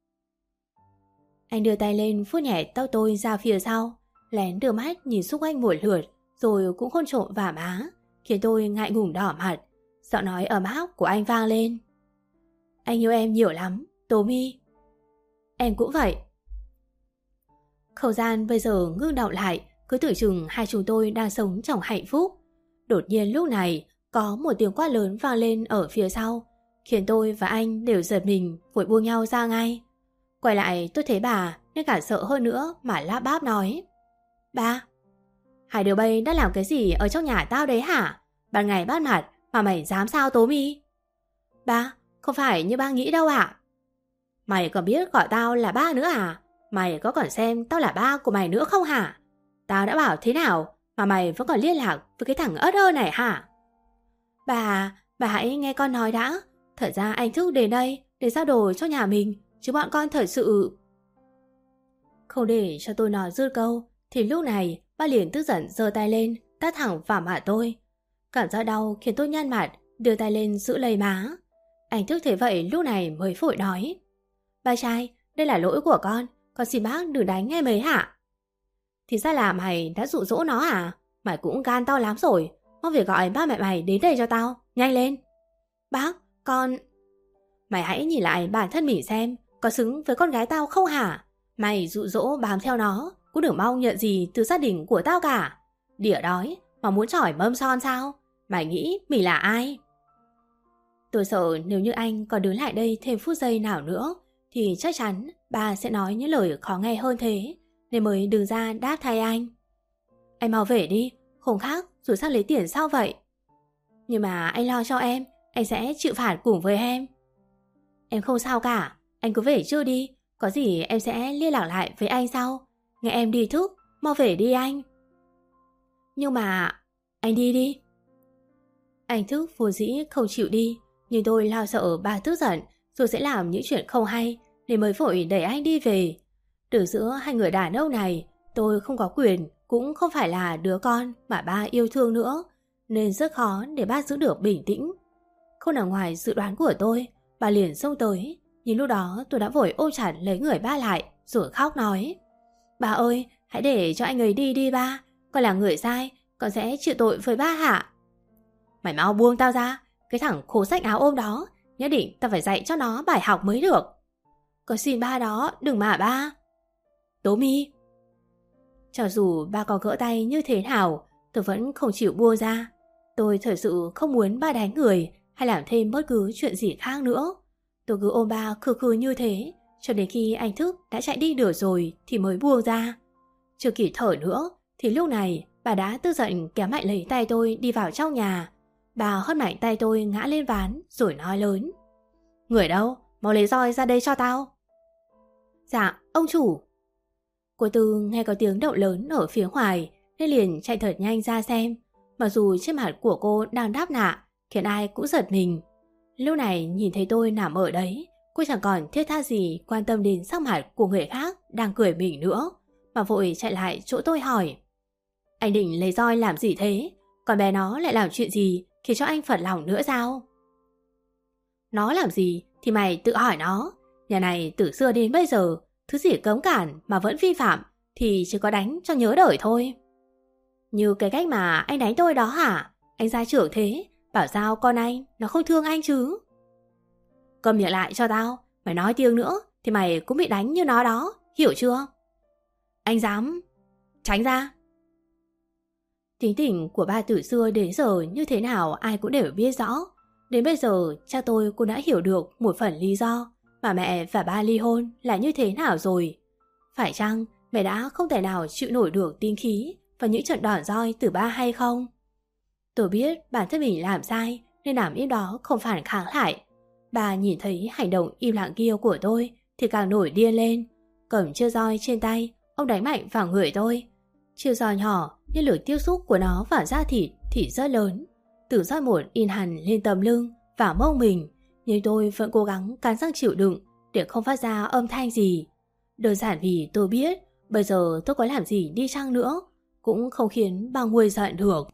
Anh đưa tay lên vuốt nhẹ tóc tôi ra phía sau, lén đưa mắt nhìn xung quanh một lượt, rồi cũng hôn trộm vào má, khiến tôi ngại ngùng đỏ mặt. Giọng nói ấm áp của anh vang lên. Anh yêu em nhiều lắm, Tommy. Em cũng vậy. Không gian bây giờ ngưng đọng lại, cứ tưởng chừng hai chúng tôi đang sống trong hạnh phúc. Đột nhiên lúc này, có một tiếng quát lớn vang lên ở phía sau, khiến tôi và anh đều giật mình, vội buông nhau ra ngay. Quay lại tôi thấy bà nên cả sợ hơn nữa mà lắp bắp nói. Ba, hai đứa bay đã làm cái gì ở trong nhà tao đấy hả? Ban ngày bắt mặt mà mày dám sao Tommy? Ba, không phải như ba nghĩ đâu ạ. Mày còn biết gọi tao là ba nữa à? Mày có còn xem tao là ba của mày nữa không hả? Tao đã bảo thế nào mà mày vẫn còn liên lạc với cái thằng ớt ơ này hả? Bà, bà hãy nghe con nói đã. Thật ra anh Thức đến đây để giao đồ cho nhà mình, chứ bọn con thật sự... Không để cho tôi nói dứt câu, thì lúc này ba liền tức giận giơ tay lên, tát thẳng vào mặt tôi. Cảm giác đau khiến tôi nhăn mặt, đưa tay lên giữ lấy má. Anh Thức thấy vậy lúc này mới vội nói. Ba trai, đây là lỗi của con, con xin bác đừng đánh em ấy hả? Thì ra là mày đã dụ dỗ nó à? Mày cũng gan to lắm rồi, mau việc gọi ba mẹ mày đến đây cho tao, nhanh lên. Bác, con... Mày hãy nhìn lại bản thân mình xem, có xứng với con gái tao không hả? Mày dụ dỗ bám theo nó, cũng đừng mong nhận gì từ gia đình của tao cả. Đỉa đói mà muốn chỏi mâm son sao? Mày nghĩ mình là ai? Tôi sợ nếu như anh còn đứng lại đây thêm phút giây nào nữa, thì chắc chắn bà sẽ nói những lời khó nghe hơn thế, nên mới đứng ra đáp thay anh. Anh mau về đi, không khác rồi sang lấy tiền sao vậy? Nhưng mà anh lo cho em, anh sẽ chịu phạt cùng với em. Em không sao cả, anh cứ về chưa đi, có gì em sẽ liên lạc lại với anh sau. Nghe em đi Thức, mau về đi anh. Nhưng mà... Anh đi đi. Anh Thức vốn dĩ không chịu đi, nhưng tôi lo sợ bà tức giận rồi sẽ làm những chuyện không hay, nên mới vội đẩy anh đi về. Từ giữa hai người đàn ông này, tôi không có quyền, cũng không phải là đứa con mà ba yêu thương nữa, nên rất khó để ba giữ được bình tĩnh. Không nằm ngoài dự đoán của tôi, bà liền xông tới, nhưng lúc đó tôi đã vội ôm chặt lấy người ba lại rồi khóc nói. Ba ơi, hãy để cho anh ấy đi đi ba, con là người sai, con sẽ chịu tội với ba hả? Mày mau buông tao ra, cái thằng khổ sách áo ôm đó, nhất định tao phải dạy cho nó bài học mới được. Con xin ba đó, đừng mà ba. Tommy. Cho dù ba có gỡ tay như thế nào, tôi vẫn không chịu buông ra. Tôi thật sự không muốn ba đánh người hay làm thêm bất cứ chuyện gì khác nữa. Tôi cứ ôm ba khư khư như thế, cho đến khi anh Thức đã chạy đi được rồi thì mới buông ra. Chưa kịp thở nữa, thì lúc này bà đã tức giận kéo mạnh lấy tay tôi đi vào trong nhà. Bà hất mạnh tay tôi ngã lên ván rồi nói lớn. Người đâu? Mau lấy roi ra đây cho tao. Dạ, ông chủ. Cô Tư nghe có tiếng động lớn ở phía ngoài nên liền chạy thật nhanh ra xem. Mặc dù trên mặt của cô đang đáp nạ, khiến ai cũng giật mình. Lúc này nhìn thấy tôi nằm ở đấy, cô chẳng còn thiết tha gì quan tâm đến sắc mặt của người khác đang cười mình nữa, mà vội chạy lại chỗ tôi hỏi. Anh định lấy roi làm gì thế? Còn bé nó lại làm chuyện gì khiến cho anh phật lòng nữa sao? Nó làm gì thì mày tự hỏi nó. Nhà này từ xưa đến bây giờ, thứ gì cấm cản mà vẫn vi phạm thì chỉ có đánh cho nhớ đời thôi. Như cái cách mà anh đánh tôi đó hả? Anh gia trưởng thế, bảo sao con anh nó không thương anh chứ? Cầm miệng lại cho tao, mày nói tiếng nữa thì mày cũng bị đánh như nó đó, hiểu chưa? Anh dám... Tránh ra. Tính tình của ba từ xưa đến giờ như thế nào ai cũng đều biết rõ. Đến bây giờ cha tôi cũng đã hiểu được một phần lý do mà mẹ và ba ly hôn là như thế nào rồi. Phải chăng mẹ đã không thể nào chịu nổi được tinh khí và những trận đòn roi từ ba hay không? Tôi biết bản thân mình làm sai nên làm im đó không phản kháng lại. Bà nhìn thấy hành động im lặng kia của tôi thì càng nổi điên lên. Cầm chiếc roi trên tay, ông đánh mạnh vào người tôi. Chiếc roi nhỏ nhưng lực tiếp xúc của nó vào da thịt thì rất lớn. Từ roi một in hẳn lên tấm lưng và mông mình, nhưng tôi vẫn cố gắng cắn răng chịu đựng để không phát ra âm thanh gì. Đơn giản vì tôi biết bây giờ tôi có làm gì đi chăng nữa cũng không khiến bà nguôi giận được.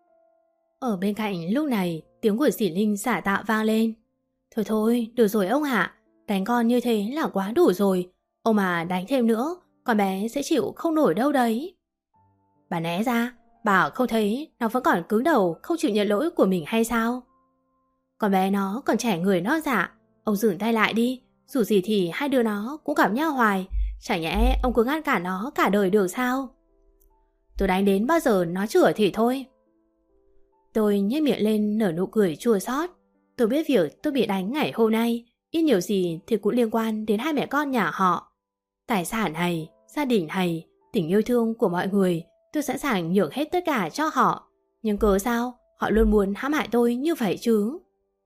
Ở bên cạnh lúc này tiếng của Dĩ Linh giả tạo vang lên. Thôi thôi, được rồi ông ạ, đánh con như thế là quá đủ rồi. Ông mà đánh thêm nữa, con bé sẽ chịu không nổi đâu đấy. Bà né ra, bà không thấy nó vẫn còn cứng đầu không chịu nhận lỗi của mình hay sao? Con bé nó còn trẻ người nó dạ, ông dừng tay lại đi, dù gì thì hai đứa nó cũng gặp nhau hoài, chẳng nhẽ ông cứ ngăn cản nó cả đời được sao? Tôi đánh đến bao giờ nó chửa thì thôi. Tôi nhếch miệng lên nở nụ cười chua xót. Tôi biết việc tôi bị đánh ngày hôm nay ít nhiều gì thì cũng liên quan đến hai mẹ con nhà họ. Tài sản này, gia đình này, tình yêu thương của mọi người, tôi sẵn sàng nhường hết tất cả cho họ. Nhưng cớ sao họ luôn muốn hãm hại tôi như vậy chứ?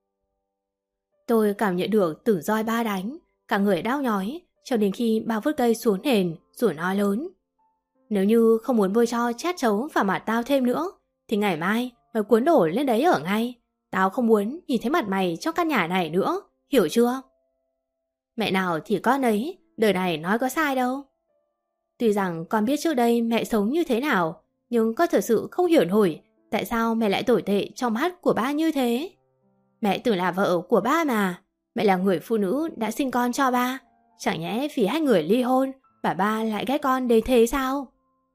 Tôi cảm nhận được từng roi ba đánh, cả người đau nhói, cho đến khi ba vứt cây xuống nền rồi nói lớn. Nếu như không muốn bôi cho chát chấu vào mặt tao thêm nữa, thì ngày mai mày cuốn đổ lên đấy ở ngay. Tao không muốn nhìn thấy mặt mày trong căn nhà này nữa, hiểu chưa? Mẹ nào thì con ấy, đời này nói có sai đâu. Tuy rằng con biết trước đây mẹ sống như thế nào, nhưng con thật sự không hiểu nổi tại sao mẹ lại tồi tệ trong mắt của ba như thế. Mẹ từng là vợ của ba mà, mẹ là người phụ nữ đã sinh con cho ba. Chẳng nhẽ vì hai người ly hôn bà ba lại ghét con đến thế sao?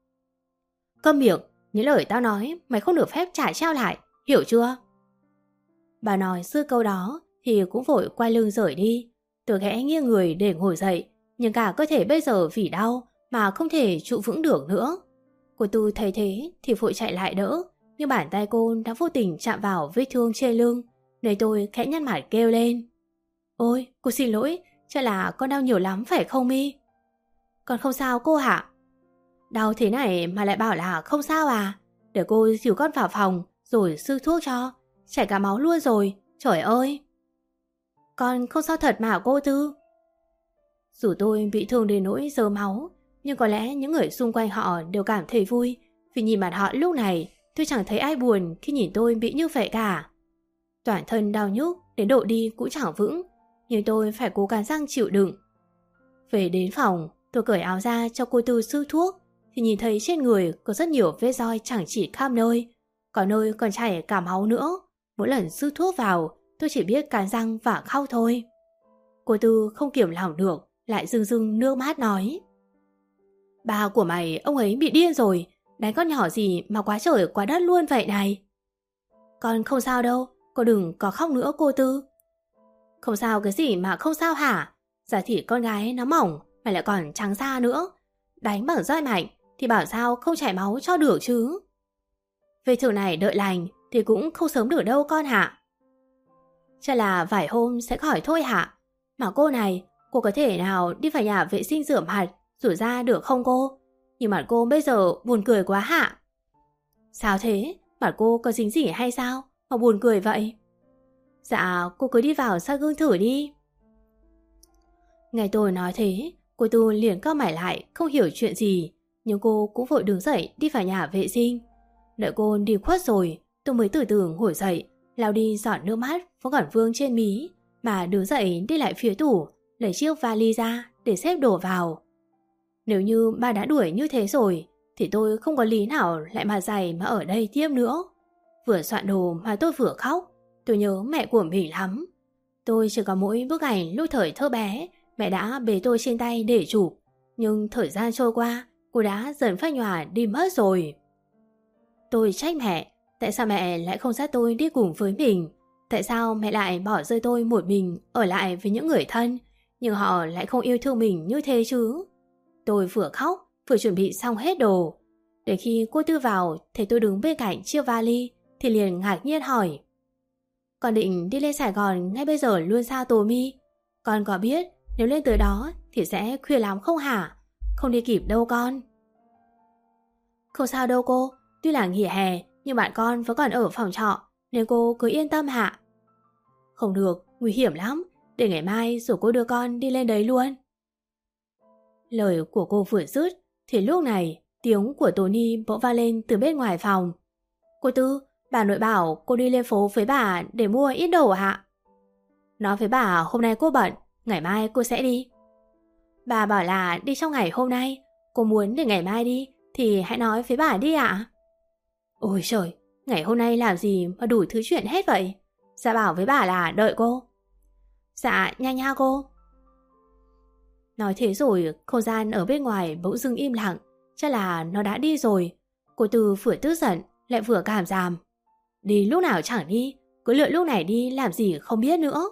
Câm miệng, những lời tao nói mày không được phép trả treo lại, hiểu chưa? Bà nói dư câu đó thì cũng vội quay lưng rời đi. Tôi khẽ nghiêng người để ngồi dậy, nhưng cả cơ thể bây giờ vì đau mà không thể trụ vững được nữa. Cô Tư thấy thế thì vội chạy lại đỡ, nhưng bàn tay cô đã vô tình chạm vào vết thương trên lưng, nên tôi khẽ nhăn mặt kêu lên. Ôi, cô xin lỗi, chắc là con đau nhiều lắm phải không Mi? Con không sao cô hả? Đau thế này mà lại bảo là không sao à? Để cô dìu con vào phòng rồi sư thuốc cho, chảy cả máu luôn rồi, trời ơi. Con không sao thật mà cô Tư. Dù tôi bị thương đến nỗi rớm máu, nhưng có lẽ những người xung quanh họ đều cảm thấy vui, vì nhìn mặt họ lúc này tôi chẳng thấy ai buồn khi nhìn tôi bị như vậy cả. Toàn thân đau nhức đến độ đi cũng chẳng vững, nhưng tôi phải cố gắng răng chịu đựng. Về đến phòng, tôi cởi áo ra cho cô Tư sư thuốc, thì nhìn thấy trên người có rất nhiều vết roi chẳng chỉ khắp nơi, có nơi còn chảy cả máu nữa. Mỗi lần sư thuốc vào, tôi chỉ biết cắn răng và khóc thôi. Cô Tư không kiềm lòng được, lại rưng rưng nước mắt nói. Ba của mày, ông ấy bị điên rồi, đánh con nhỏ gì mà quá trời quá đất luôn vậy này. Con không sao đâu, cô đừng có khóc nữa cô Tư. Không sao cái gì mà không sao hả? Giả thịt con gái nó mỏng, mày lại còn trắng da nữa. Đánh bằng roi mạnh thì bảo sao không chảy máu cho được chứ. Vết thương này đợi lành thì cũng không sớm được đâu con hả? Chắc là vài hôm sẽ khỏi thôi hả? Mà cô này, cô có thể nào đi vào nhà vệ sinh rửa mặt rửa ra được không cô? Nhưng mặt cô bây giờ buồn cười quá hả? Sao thế? Mặt cô có dính gì hay sao mà buồn cười vậy? Dạ, cô cứ đi vào soi gương thử đi. Nghe tôi nói thế, cô Tư liền cau mày lại, không hiểu chuyện gì, nhưng cô cũng vội đứng dậy đi vào nhà vệ sinh. Đợi cô đi khuất rồi, tôi mới từ từ ngồi dậy, lau đi giọt nước mắt vẫn còn vương trên mí, mà đứng dậy đi lại phía tủ, lấy chiếc vali ra để xếp đồ vào. Nếu như ba đã đuổi như thế rồi, thì tôi không có lý nào lại mà dày mà ở đây tiếp nữa. Vừa soạn đồ mà tôi vừa khóc, tôi nhớ mẹ của mình lắm. Tôi chỉ có mỗi bức ảnh lúc thời thơ bé, mẹ đã bế tôi trên tay để chụp, nhưng thời gian trôi qua, cô đã dần phai nhòa đi mất rồi. Tôi trách mẹ, tại sao mẹ lại không dắt tôi đi cùng với mình? Tại sao mẹ lại bỏ rơi tôi một mình ở lại với những người thân, nhưng họ lại không yêu thương mình như thế chứ? Tôi vừa khóc, vừa chuẩn bị xong hết đồ. Để khi cô Tư vào, thấy tôi đứng bên cạnh chiếc vali, thì liền ngạc nhiên hỏi. Con định đi lên Sài Gòn ngay bây giờ luôn sao Tố Mi? Con có biết nếu lên tới đó thì sẽ khuya lắm không hả? Không đi kịp đâu con. Không sao đâu cô, tuy là nghỉ hè nhưng bạn con vẫn còn ở phòng trọ, nên cô cứ yên tâm hả? Không được, nguy hiểm lắm, để ngày mai rồi cô đưa con đi lên đấy luôn. Lời của cô vừa dứt thì lúc này tiếng của Tony bỗng vang lên từ bên ngoài phòng. Cô Tư, bà nội bảo cô đi lên phố với bà để mua ít đồ ạ. Nói với bà hôm nay cô bận, ngày mai cô sẽ đi. Bà bảo là đi trong ngày hôm nay, cô muốn để ngày mai đi thì hãy nói với bà đi ạ. Ôi trời, ngày hôm nay làm gì mà đủ thứ chuyện hết vậy? Dạ bảo với bà là đợi cô. Dạ, nhanh nha cô. Nói thế rồi, không gian ở bên ngoài bỗng dưng im lặng, chắc là nó đã đi rồi. Cô Tư vừa tức giận, lại vừa cảm giảm. Đi lúc nào chẳng đi, cứ lựa lúc này đi làm gì không biết nữa.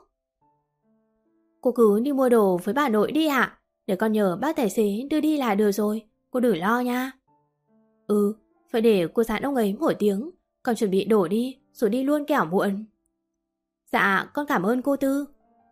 Cô cứ đi mua đồ với bà nội đi ạ, để con nhờ bác tài xế đưa đi là được rồi, cô đừng lo nha. Ừ, phải để cô dặn ông ấy một tiếng, còn chuẩn bị đổ đi, rồi đi luôn kẻo muộn. Dạ, con cảm ơn cô Tư.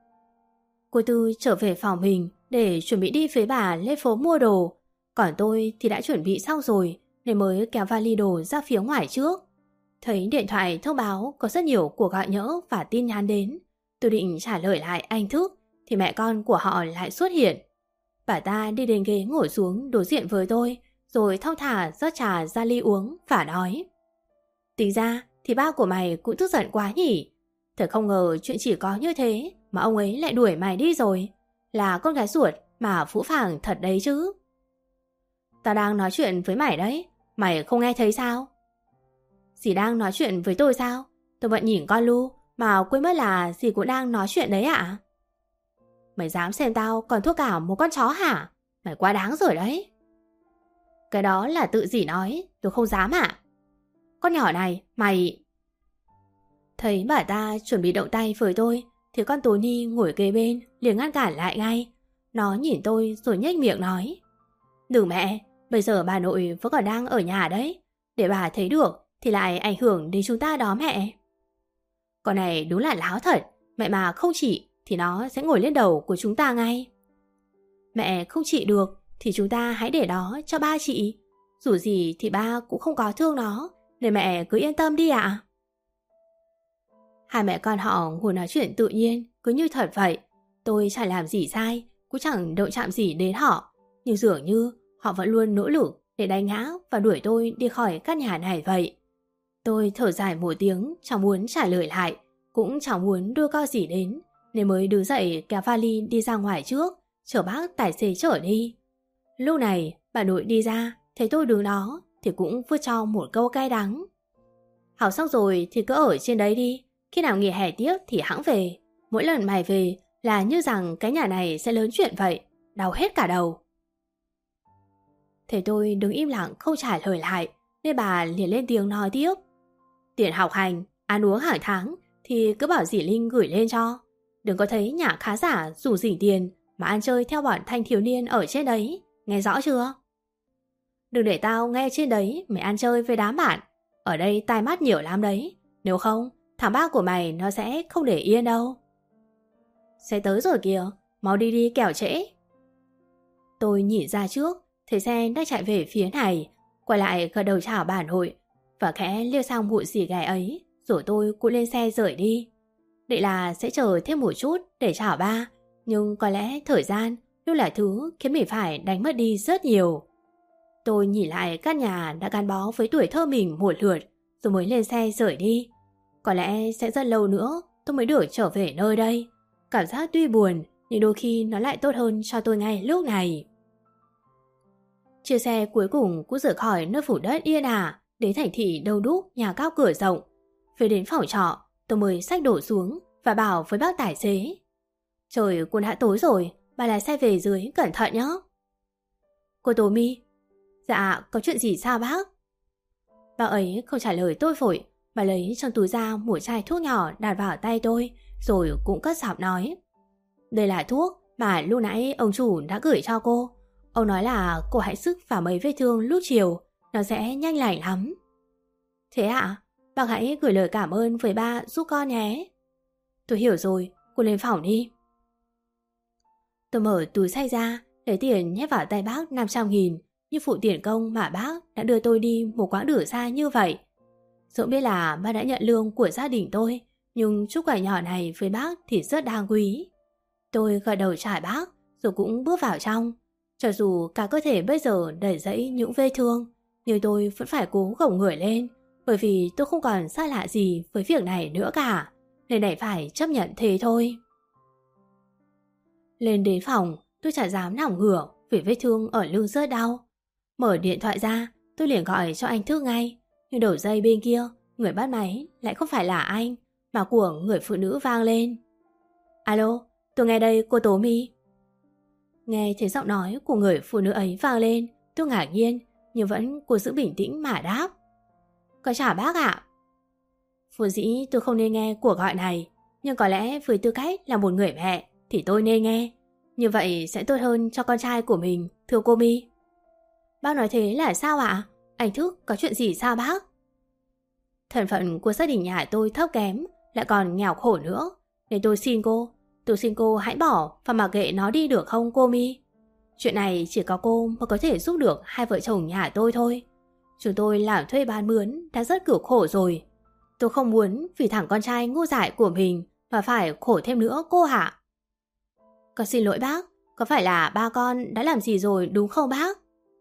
Cô Tư trở về phòng mình để chuẩn bị đi với bà lên phố mua đồ. Còn tôi thì đã chuẩn bị xong rồi nên mới kéo vali đồ ra phía ngoài trước. Thấy điện thoại thông báo có rất nhiều cuộc gọi nhỡ và tin nhắn đến. Tôi định trả lời lại anh Thức thì mẹ con của họ lại xuất hiện. Bà ta đi đến ghế ngồi xuống đối diện với tôi, rồi thong thả rót trà ra ly uống và nói: Tính ra thì ba của mày cũng tức giận quá nhỉ. Thật không ngờ chuyện chỉ có như thế mà ông ấy lại đuổi mày đi rồi. Là con gái ruột mà phũ phàng thật đấy chứ. Tao đang nói chuyện với mày đấy, mày không nghe thấy sao? Dì đang nói chuyện với tôi sao? Tôi vẫn nhìn con Lu mà quên mất là dì cũng đang nói chuyện đấy ạ. Mày dám xem tao còn thua cả một con chó hả? Mày quá đáng rồi đấy. Cái đó là tự dì nói, tôi không dám ạ. Con nhỏ này, mày... Thấy bà ta chuẩn bị động tay với tôi thì con Tony ngồi kế bên liền ngăn cản lại ngay. Nó nhìn tôi rồi nhếch miệng nói: Đừng mẹ, bây giờ bà nội vẫn còn đang ở nhà đấy. Để bà thấy được thì lại ảnh hưởng đến chúng ta đó mẹ. Con này đúng là láo thật, mẹ mà không trị thì nó sẽ ngồi lên đầu của chúng ta ngay. Mẹ không trị được thì chúng ta hãy để đó cho ba chị. Dù gì thì ba cũng không có thương nó, nên mẹ cứ yên tâm đi ạ. Hai mẹ con họ ngồi nói chuyện tự nhiên, cứ như thật vậy. Tôi chẳng làm gì sai, cũng chẳng động chạm gì đến họ. Nhưng dường như họ vẫn luôn nỗ lực để đánh ngã và đuổi tôi đi khỏi căn nhà này vậy. Tôi thở dài một tiếng, chẳng muốn trả lời lại, cũng chẳng muốn đưa co gì đến, nên mới đứng dậy kéo vali đi ra ngoài trước, chở bác tài xế chở đi. Lúc này, bà nội đi ra, thấy tôi đứng đó thì cũng vứt cho một câu cay đắng. Học xong rồi thì cứ ở trên đấy đi, khi nào nghỉ hè tiếp thì hẵng về. Mỗi lần mày về là như rằng cái nhà này sẽ lớn chuyện vậy, đau hết cả đầu. Thế tôi đứng im lặng không trả lời lại, nên bà liền lên tiếng nói tiếp. Tiền học hành, ăn uống hàng tháng thì cứ bảo dì Linh gửi lên cho. Đừng có thấy nhà khá giả rủ rỉnh tiền mà ăn chơi theo bọn thanh thiếu niên ở trên đấy, nghe rõ chưa? Đừng để tao nghe trên đấy mày ăn chơi với đám bạn. Ở đây tai mắt nhiều lắm đấy. Nếu không, thằng ba của mày nó sẽ không để yên đâu. Xe tới rồi kìa, mau đi đi kẻo trễ. Tôi nhìn ra trước, thấy xe đang chạy về phía này, quay lại gật đầu chào bà nội và khẽ liêu sang bụi xì ghẻ ấy, rồi tôi cũng lên xe rời đi. Định là sẽ chờ thêm một chút để chào ba, nhưng có lẽ thời gian luôn là thứ khiến mình phải đánh mất đi rất nhiều. Tôi nhìn lại căn nhà đã gắn bó với tuổi thơ mình một lượt, rồi mới lên xe rời đi. Có lẽ sẽ rất lâu nữa tôi mới được trở về nơi đây. Cảm giác tuy buồn, nhưng đôi khi nó lại tốt hơn cho tôi ngay lúc này. Chiếc xe cuối cùng cũng rời khỏi nơi phủ đất yên ả, đến thành thị đông đúc, nhà cao cửa rộng. Về đến phòng trọ, tôi mới xách đổ xuống và bảo với bác tài xế: Trời cũng đã tối rồi, bà lái xe về dưới cẩn thận nhé. Cô Tố Mi: Dạ, có chuyện gì sao bác? Bác ấy không trả lời tôi vội, bà lấy trong túi ra một chai thuốc nhỏ đặt vào tay tôi, rồi cũng cất giọng nói: Đây là thuốc mà lúc nãy ông chủ đã gửi cho cô. Ông nói là cô hãy sức vào mấy vết thương lúc chiều, nó sẽ nhanh lành lắm. Thế ạ? À? Bác hãy gửi lời cảm ơn với ba giúp con nhé. Tôi hiểu rồi, cô lên phòng đi. Tôi mở túi xách ra, lấy tiền nhét vào tay bác năm trăm nghìn, như phụ tiền công mà bác đã đưa tôi đi một quãng đường xa như vậy. Dẫu biết là bác đã nhận lương của gia đình tôi, nhưng chút quà nhỏ này với bác thì rất đáng quý. Tôi gật đầu trả bác, rồi cũng bước vào trong. Cho dù cả cơ thể bây giờ đầy dẫy những vết thương, nhưng tôi vẫn phải cố gồng người lên, bởi vì tôi không còn xa lạ gì với việc này nữa cả, nên đành phải chấp nhận thế thôi. Lên đến phòng, tôi chẳng dám nằm ngửa vì vết thương ở lưng rất đau. Mở điện thoại ra, tôi liền gọi cho anh Thức ngay, nhưng đầu dây bên kia, người bắt máy lại không phải là anh, mà của người phụ nữ vang lên. Alo, tôi nghe đây cô Tố My. Nghe thấy giọng nói của người phụ nữ ấy vang lên, tôi ngạc nhiên, nhưng vẫn cố giữ bình tĩnh mà đáp. Có chào bác ạ. Vốn dĩ tôi không nên nghe cuộc gọi này, nhưng có lẽ với tư cách là một người mẹ thì tôi nên nghe. Như vậy sẽ tốt hơn cho con trai của mình, thưa cô My. Bác nói thế là sao ạ? Anh Thức có chuyện gì sao bác? Thân phận của gia đình nhà tôi thấp kém, lại còn nghèo khổ nữa, nên tôi xin cô, tôi xin cô hãy bỏ và mặc kệ nó đi được không cô My? Chuyện này chỉ có cô mới có thể giúp được hai vợ chồng nhà tôi thôi. Chúng tôi làm thuê bán mướn đã rất cực khổ rồi. Tôi không muốn vì thằng con trai ngu dại của mình mà phải khổ thêm nữa cô hả? Con xin lỗi bác, có phải là ba con đã làm gì rồi đúng không bác?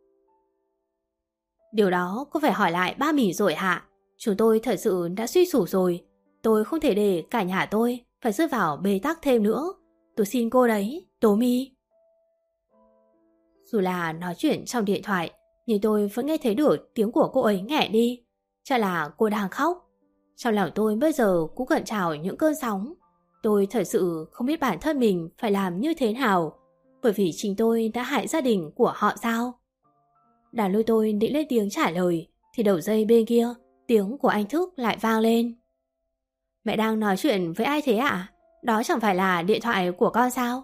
Điều đó có phải hỏi lại ba mình rồi hả? Chúng tôi thật sự đã suy sụp rồi. Tôi không thể để cả nhà tôi phải rơi vào bế tắc thêm nữa. Tôi xin cô đấy, Tố My. Dù là nói chuyện trong điện thoại, nhưng tôi vẫn nghe thấy được tiếng của cô ấy nghẹn đi. Chắc là cô đang khóc. Trong lòng tôi bây giờ cũng cận trào những cơn sóng. Tôi thật sự không biết bản thân mình phải làm như thế nào, bởi vì chính tôi đã hại gia đình của họ sao? Đàn lôi tôi định lên tiếng trả lời, thì đầu dây bên kia, tiếng của anh Thức lại vang lên. Mẹ đang nói chuyện với ai thế ạ? À? Đó chẳng phải là điện thoại của con sao?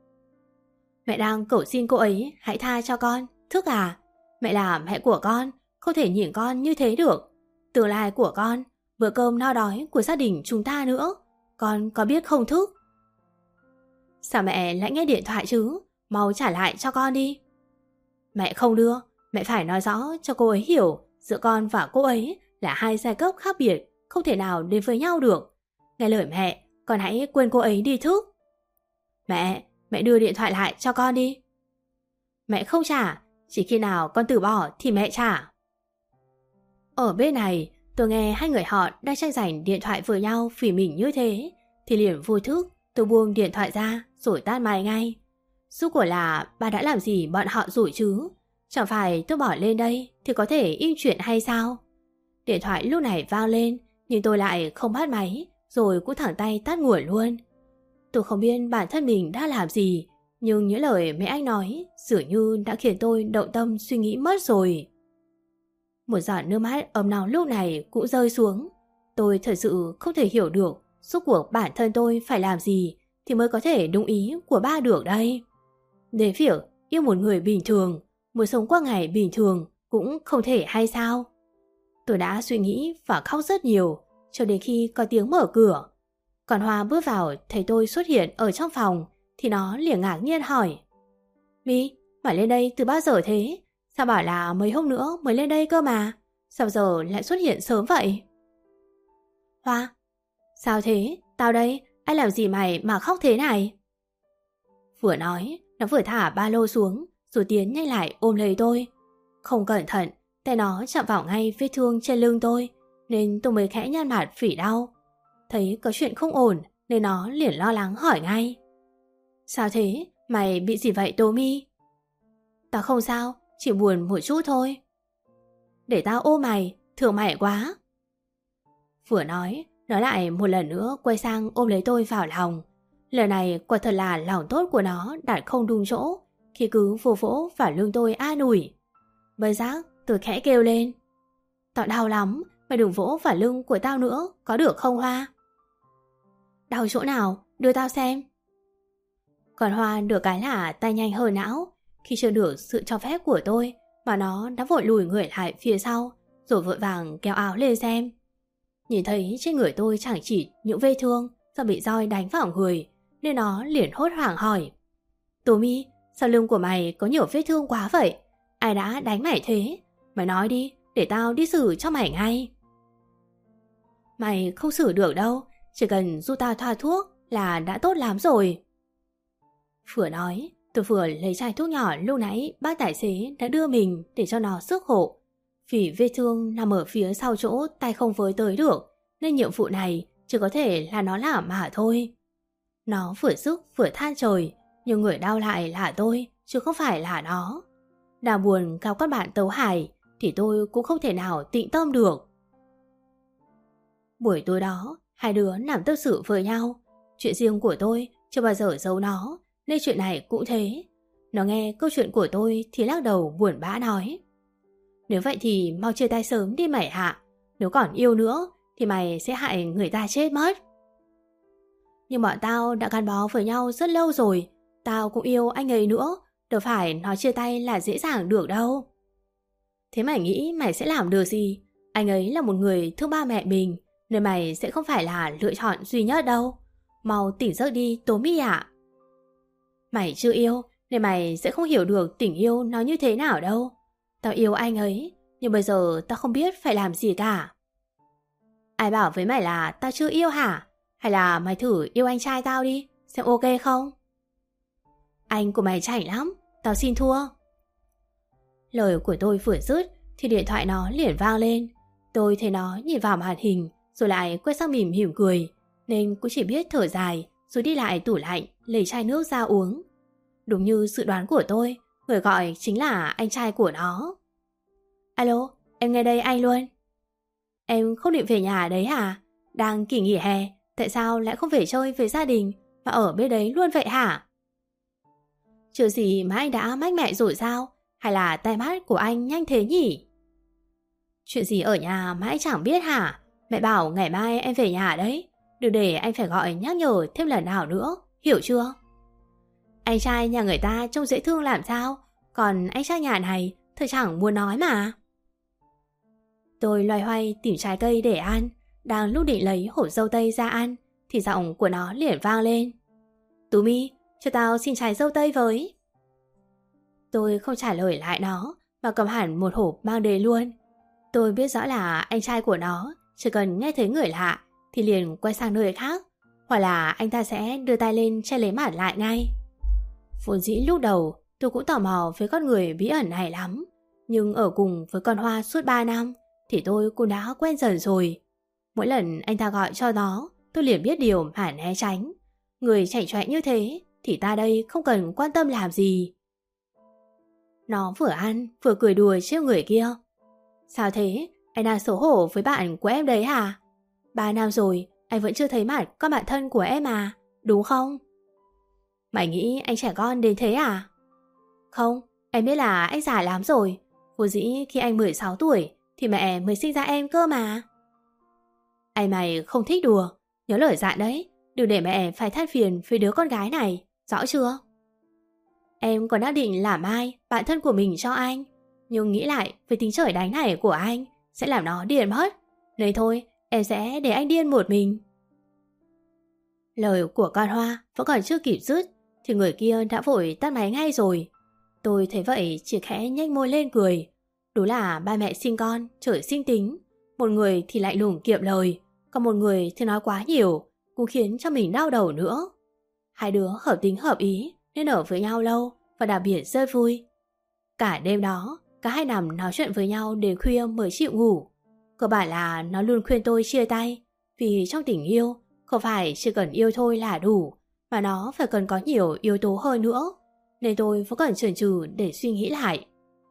Mẹ đang cầu xin cô ấy hãy tha cho con, Thức à? Mẹ là mẹ của con, không thể nhìn con như thế được. Tương lai của con, bữa cơm no đói của gia đình chúng ta nữa. Con có biết không Thức? Sao mẹ lại nghe điện thoại chứ? Mau trả lại cho con đi. Mẹ không đưa, mẹ phải nói rõ cho cô ấy hiểu giữa con và cô ấy là hai giai cấp khác biệt, không thể nào đến với nhau được. Nghe lời mẹ, con hãy quên cô ấy đi Thức. Mẹ, mẹ đưa điện thoại lại cho con đi. Mẹ không trả, chỉ khi nào con từ bỏ thì mẹ trả. Ở bên này, tôi nghe hai người họ đang tranh giành điện thoại với nhau vì mình như thế, thì liền vô thức tôi buông điện thoại ra rồi tắt máy ngay. Suốt cuộc là bà đã làm gì bọn họ rồi chứ? Chẳng phải tôi bỏ lên đây thì có thể im chuyện hay sao? Điện thoại lúc này vang lên, nhưng tôi lại không bắt máy, rồi cũng thẳng tay tắt nguồn luôn. Tôi không biết bản thân mình đã làm gì, nhưng những lời mẹ anh nói dường như đã khiến tôi động tâm suy nghĩ mất rồi. Một giọt nước mắt ấm nóng lúc này cũng rơi xuống. Tôi thật sự không thể hiểu được suốt cuộc bản thân tôi phải làm gì thì mới có thể đúng ý của ba được đây. Để việc yêu một người bình thường, muốn sống qua ngày bình thường cũng không thể hay sao? Tôi đã suy nghĩ và khóc rất nhiều cho đến khi có tiếng mở cửa. Còn Hoa bước vào thấy tôi xuất hiện ở trong phòng thì nó liền ngạc nhiên hỏi. My, bà lên đây từ bao giờ thế? Sao bảo là mấy hôm nữa mới lên đây cơ mà? Sao giờ lại xuất hiện sớm vậy? Hoa, sao thế? Tao đây, ai làm gì mày mà khóc thế này? Vừa nói, nó vừa thả ba lô xuống rồi tiến nhanh lại ôm lấy tôi. Không cẩn thận, tay nó chạm vào ngay vết thương trên lưng tôi, nên tôi mới khẽ nhăn mặt phỉ đau. Thấy có chuyện không ổn nên nó liền lo lắng hỏi ngay. Sao thế? Mày bị gì vậy Tố My? Tao không sao, chỉ buồn một chút thôi. Để tao ôm mày, thương mày quá. Vừa nói, nó lại một lần nữa quay sang ôm lấy tôi vào lòng. Lần này quả thật là lòng tốt của nó đặt không đúng chỗ, khi cứ vỗ vỗ vào lưng tôi an ủi. Bất giác tôi khẽ kêu lên. Tao đau lắm, mày đừng vỗ vào lưng của tao nữa, có được không Hoa? Đau chỗ nào? Đưa tao xem. Còn Hoa được cái là tay nhanh hơn não. Khi chưa được sự cho phép của tôi mà nó đã vội lùi người lại phía sau, rồi vội vàng kéo áo lên xem. Nhìn thấy trên người tôi chẳng chỉ những vết thương do bị roi đánh vào người, nên nó liền hốt hoảng hỏi. Tố My, sao lưng của mày có nhiều vết thương quá vậy? Ai đã đánh mày thế? Mày nói đi, để tao đi xử cho mày ngay. Mày không xử được đâu, chỉ cần giúp tao thoa thuốc là đã tốt lắm rồi. Vừa nói, Tôi vừa lấy chai thuốc nhỏ lúc nãy bác tài xế đã đưa mình để cho nó sức hộ. Vì vết thương nằm ở phía sau chỗ tay không với tới được, nên nhiệm vụ này chỉ có thể là nó làm mà thôi. Nó vừa sức vừa than trời, nhưng người đau lại là tôi, chứ không phải là nó. Đang buồn gặp các bạn tấu hài thì tôi cũng không thể nào tĩnh tâm được. Buổi tối đó, hai đứa nằm tâm sự với nhau. Chuyện riêng của tôi chưa bao giờ giấu nó, nên chuyện này cũng thế. Nó nghe câu chuyện của tôi thì lắc đầu buồn bã nói: nếu vậy thì mau chia tay sớm đi mày hạ. Nếu còn yêu nữa thì mày sẽ hại người ta chết mất. Nhưng bọn tao đã gắn bó với nhau rất lâu rồi. Tao cũng yêu anh ấy nữa, đâu phải nói chia tay là dễ dàng được đâu. Thế mày nghĩ mày sẽ làm được gì? Anh ấy là một người thương ba mẹ mình, nên mày sẽ không phải là lựa chọn duy nhất đâu. Mau tỉnh giấc đi Tố My ạ. Mày chưa yêu nên mày sẽ không hiểu được tình yêu nó như thế nào đâu. Tao yêu anh ấy, nhưng bây giờ tao không biết phải làm gì cả. Ai bảo với mày là tao chưa yêu hả? Hay là mày thử yêu anh trai tao đi, xem ok không? Anh của mày chảnh lắm, tao xin thua. Lời của tôi vừa dứt thì điện thoại nó liền vang lên. Tôi thấy nó nhìn vào màn hình rồi lại quay sang mỉm mỉm cười, nên cũng chỉ biết thở dài rồi đi lại tủ lạnh lấy chai nước ra uống. Đúng như dự đoán của tôi, người gọi chính là anh trai của nó. Alo, em nghe đây anh luôn. Em không định về nhà đấy hả? Đang kỳ nghỉ hè, tại sao lại không về chơi với gia đình mà ở bên đấy luôn vậy hả? Chưa gì mà anh đã mách mẹ rồi sao? Hay là tai mắt của anh nhanh thế nhỉ? Chuyện gì ở nhà mà anh chẳng biết hả? Mẹ bảo ngày mai em về nhà đấy, đừng để anh phải gọi nhắc nhở thêm lần nào nữa, hiểu chưa? Anh trai nhà người ta trông dễ thương làm sao, còn anh trai nhà này thật chẳng muốn nói mà. Tôi loay hoay tìm trái cây để ăn, đang lúc định lấy hổ dâu tây ra ăn thì giọng của nó liền vang lên: Tú My, cho tao xin trái dâu tây với. Tôi không trả lời lại nó mà cầm hẳn một hộp mang đến luôn. Tôi biết rõ là anh trai của nó chỉ cần nghe thấy người lạ thì liền quay sang nơi khác, hoặc là anh ta sẽ đưa tay lên che lấy mặt lại ngay. Vốn dĩ lúc đầu tôi cũng tò mò với con người bí ẩn này lắm, nhưng ở cùng với con Hoa suốt ba năm thì tôi cũng đã quen dần rồi. Mỗi lần anh ta gọi cho nó, tôi liền biết điều mà né tránh. Người chảnh chọe như thế thì ta đây không cần quan tâm làm gì. Nó vừa ăn vừa cười đùa trêu người kia. Sao thế? Anh đang xấu hổ với bạn của em đấy hả? Ba năm rồi anh vẫn chưa thấy mặt con bạn thân của em à, đúng không? Mày nghĩ anh trẻ con đến thế à? Không, em biết là anh già lắm rồi. Vốn dĩ khi anh mười sáu tuổi thì mẹ mới sinh ra em cơ mà. Anh mày không thích đùa, nhớ lời dặn đấy, đừng để mẹ phải than phiền với đứa con gái này, rõ chưa? Em còn đang định làm ai bạn thân của mình cho anh, nhưng nghĩ lại với tính trời đánh này của anh sẽ làm nó điên mất, nên thôi em sẽ để anh điên một mình. Lời của con Hoa vẫn còn chưa kịp dứt thì người kia đã vội tắt máy ngay rồi. Tôi thấy vậy chỉ khẽ nhếch môi lên cười. Đúng là ba mẹ sinh con trời sinh tính, một người thì lạnh lùng kiệm lời, còn một người thì nói quá nhiều cũng khiến cho mình đau đầu nữa. Hai đứa hợp tính hợp ý nên ở với nhau lâu và đặc biệt rất vui. Cả đêm đó cả hai nằm nói chuyện với nhau đến khuya mới chịu ngủ. Cơ bản là nó luôn khuyên tôi chia tay, vì trong tình yêu không phải chỉ cần yêu thôi là đủ, mà nó phải cần có nhiều yếu tố hơn nữa, nên tôi vẫn còn chần chừ để suy nghĩ lại.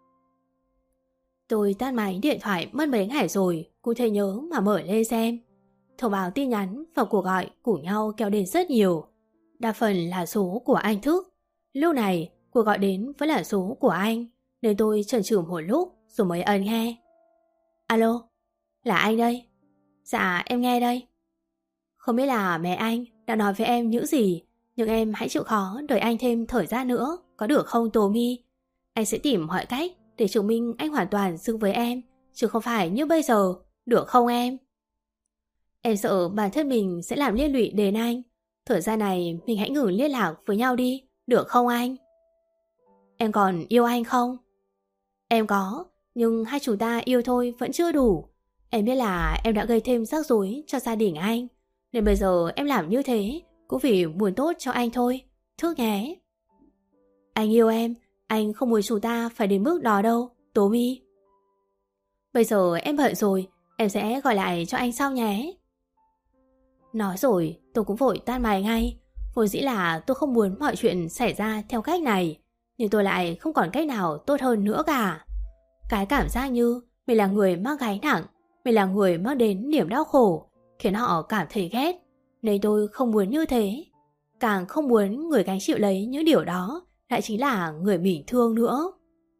Tôi tắt máy điện thoại mất mấy ngày rồi cũng thấy nhớ mà mở lên xem. Thông báo tin nhắn và cuộc gọi cùng nhau kéo đến rất nhiều, đa phần là số của anh Thức. Lúc này cuộc gọi đến vẫn là số của anh, nên tôi chần chừ một lúc rồi mới ấn nghe. Alo, là anh đây. Dạ em nghe đây. Không biết là mẹ anh đã nói với em những gì, nhưng em hãy chịu khó đợi anh thêm thời gian nữa, có được không Tố My? Anh sẽ tìm mọi cách để chứng minh anh hoàn toàn xứng với em, chứ không phải như bây giờ, được không em? Em sợ bản thân mình sẽ làm liên lụy đến anh. Thời gian này mình hãy ngừng liên lạc với nhau đi, được không anh? Em còn yêu anh không? Em có, nhưng hai chúng ta yêu thôi vẫn chưa đủ. Em biết là em đã gây thêm rắc rối cho gia đình anh, nên bây giờ em làm như thế cũng vì muốn tốt cho anh thôi, Thức nhé. Anh yêu em, anh không muốn chúng ta phải đến mức đó đâu, Tố My. Bây giờ em bận rồi, em sẽ gọi lại cho anh sau nhé. Nói rồi, tôi cũng vội tan bài ngay. Vốn dĩ là tôi không muốn mọi chuyện xảy ra theo cách này, nhưng tôi lại không còn cách nào tốt hơn nữa cả. Cái cảm giác như mình là người mang gánh nặng, mình là người mang đến niềm đau khổ, khiến họ cảm thấy ghét. Nên tôi không muốn như thế. Càng không muốn người gánh chịu lấy những điều đó lại chính là người mình thương nữa.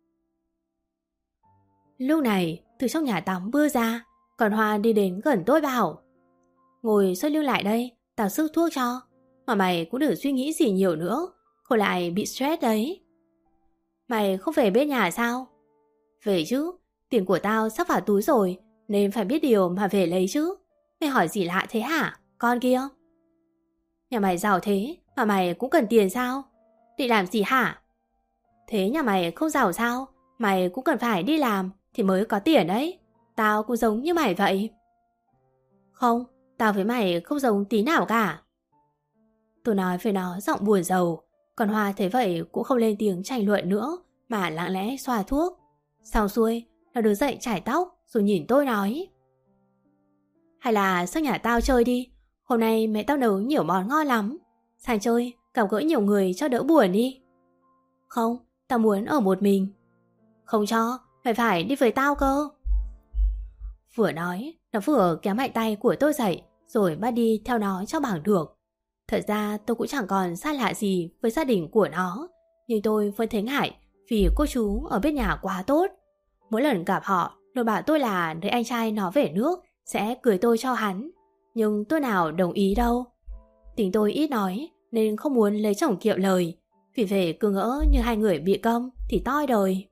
Lúc này, từ trong nhà tắm bước ra, còn Hoa đi đến gần tôi bảo: ngồi xoay lưng lại đây, tao sức thuốc cho. Mà mày cũng đừng suy nghĩ gì nhiều nữa, khổ lại bị stress đấy. Mày không về bên nhà sao? Về chứ, tiền của tao sắp vào túi rồi, nên phải biết điều mà về lấy chứ. Mày hỏi gì lạ thế hả, con kia? Nhà mày giàu thế mà mày cũng cần tiền sao? Định làm gì hả? Thế nhà mày không giàu sao? Mày cũng cần phải đi làm thì mới có tiền đấy. Tao cũng giống như mày vậy. Không, tao với mày không giống tí nào cả. Tôi nói với nó giọng buồn rầu. Còn Hoa thấy vậy cũng không lên tiếng tranh luận nữa, mà lặng lẽ xoa thuốc. Xong xuôi, nó đứng dậy chải tóc rồi nhìn tôi nói: hay là sang nhà tao chơi đi. Hôm nay mẹ tao nấu nhiều món ngon lắm. Sang chơi, gặp gỡ nhiều người cho đỡ buồn đi. Không, tao muốn ở một mình. Không cho, mày phải đi với tao cơ. Vừa nói, nó vừa kéo mạnh tay của tôi dậy, rồi bắt đi theo nó cho bằng được. Thật ra tôi cũng chẳng còn xa lạ gì với gia đình của nó, nhưng tôi vẫn thấy ngại vì cô chú ở bên nhà quá tốt. Mỗi lần gặp họ, nó bảo tôi là đợi anh trai nó về nước sẽ cưới tôi cho hắn. Nhưng tôi nào đồng ý đâu. Tính tôi ít nói nên không muốn lấy chồng kiệm lời, vì về cứ ngỡ như hai người bị câm thì toi đời.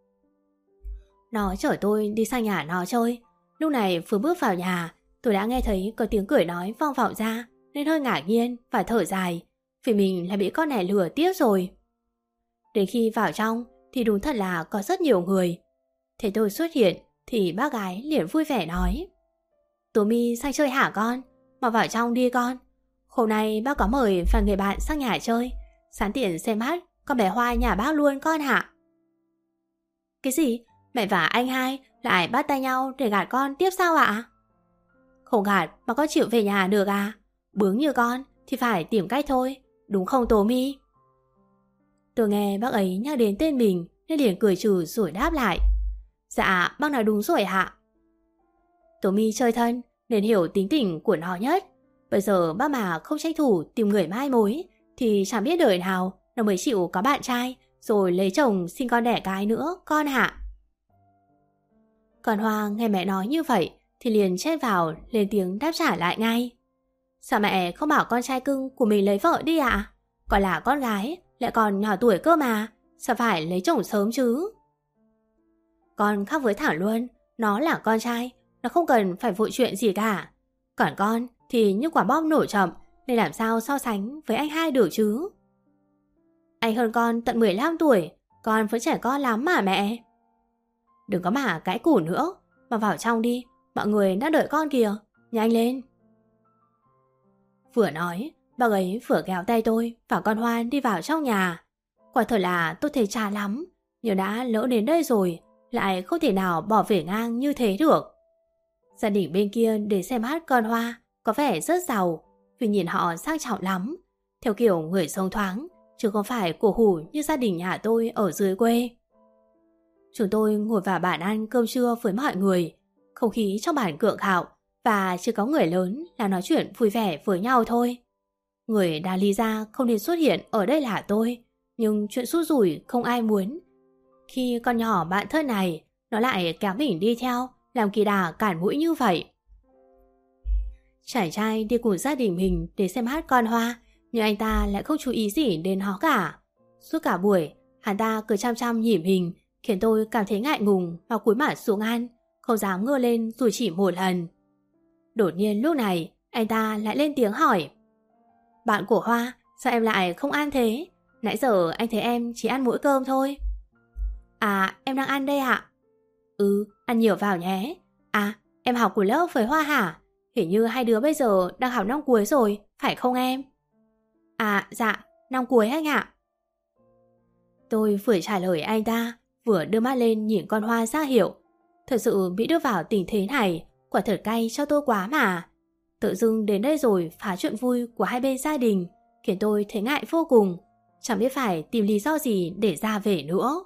Nó chở tôi đi sang nhà nó chơi. Lúc này vừa bước vào nhà, tôi đã nghe thấy có tiếng cười nói vang vọng ra, nên hơi ngạc nhiên và thở dài, vì mình lại bị con này lừa tiếp rồi. Đến khi vào trong thì đúng thật là có rất nhiều người. Thế tôi xuất hiện thì bác gái liền vui vẻ nói: Tố My sang chơi hả con? Mà vào trong đi con. Hôm nay bác có mời vài người bạn sang nhà chơi, sẵn tiện xem hát con bé Hoa nhà bác luôn con hả? Cái gì? Mẹ và anh hai lại bắt tay nhau để gạt con tiếp sao ạ? Không gạt mà con chịu về nhà được à? Bướng như con thì phải tìm cách thôi, đúng không Tố My? Tôi nghe bác ấy nhắc đến tên mình nên liền cười trừ rồi đáp lại: Dạ bác nói đúng rồi ạ. Tố My chơi thân nên hiểu tính tình của nó nhất. Bây giờ bác mà không tranh thủ tìm người mai mối thì chẳng biết đời nào nó mới chịu có bạn trai rồi lấy chồng sinh con đẻ cái nữa con hả? Còn Hoa nghe mẹ nói như vậy thì liền chen vào lên tiếng đáp trả lại ngay: Sao mẹ không bảo con trai cưng của mình lấy vợ đi ạ? À? Còn là con gái, lại còn nhỏ tuổi cơ mà, sao phải lấy chồng sớm chứ? Con khác với Thảo luôn, nó là con trai, nó không cần phải vội chuyện gì cả. Còn con thì như quả bom nổ chậm, nên làm sao so sánh với anh hai được chứ? Anh hơn con tận mười lăm tuổi, con vẫn trẻ con lắm mà mẹ. Đừng có mà cãi củ nữa, mà vào trong đi, mọi người đã đợi con kìa, nhanh lên. Vừa nói, bà ấy vừa kéo tay tôi và con Hoa đi vào trong nhà. Quả thật là tôi thấy chán lắm, nhưng đã lỡ đến đây rồi, lại không thể nào bỏ về ngang như thế được. Gia đình bên kia để xem hát con Hoa có vẻ rất giàu, vì nhìn họ sang trọng lắm, theo kiểu người sống thoáng, chứ không phải cổ hủ như gia đình nhà tôi ở dưới quê. Chúng tôi ngồi vào bàn ăn cơm trưa với mọi người, không khí trong bàn cượng khạo, và chỉ có người lớn là nói chuyện vui vẻ với nhau thôi. Người đã lý ra không nên xuất hiện ở đây là tôi, nhưng chuyện xui rủi không ai muốn. Khi con nhỏ bạn thân này, nó lại kéo mình đi theo, làm kỳ đà cản mũi như vậy. Chàng trai đi cùng gia đình mình để xem hát con Hoa, nhưng anh ta lại không chú ý gì đến nó cả. Suốt cả buổi, hắn ta cứ chăm chăm nhìn mình, khiến tôi cảm thấy ngại ngùng và cúi mặt xuống ăn, không dám ngơ lên dù chỉ một lần. Đột nhiên lúc này, anh ta lại lên tiếng hỏi: Bạn của Hoa, sao em lại không ăn thế? Nãy giờ anh thấy em chỉ ăn mỗi cơm thôi. À, em đang ăn đây ạ. Ừ, ăn nhiều vào nhé. À, em học của lớp với Hoa hả? Hình như hai đứa bây giờ đang học năm cuối rồi, phải không em? À, dạ, năm cuối anh ạ. Tôi vừa trả lời anh ta, vừa đưa mắt lên nhìn con Hoa ra hiệu. Thật sự bị đưa vào tình thế này, quả thật cay cho tôi quá mà. Tự dưng đến đây rồi phá chuyện vui của hai bên gia đình, khiến tôi thấy ngại vô cùng. Chẳng biết phải tìm lý do gì để ra về nữa.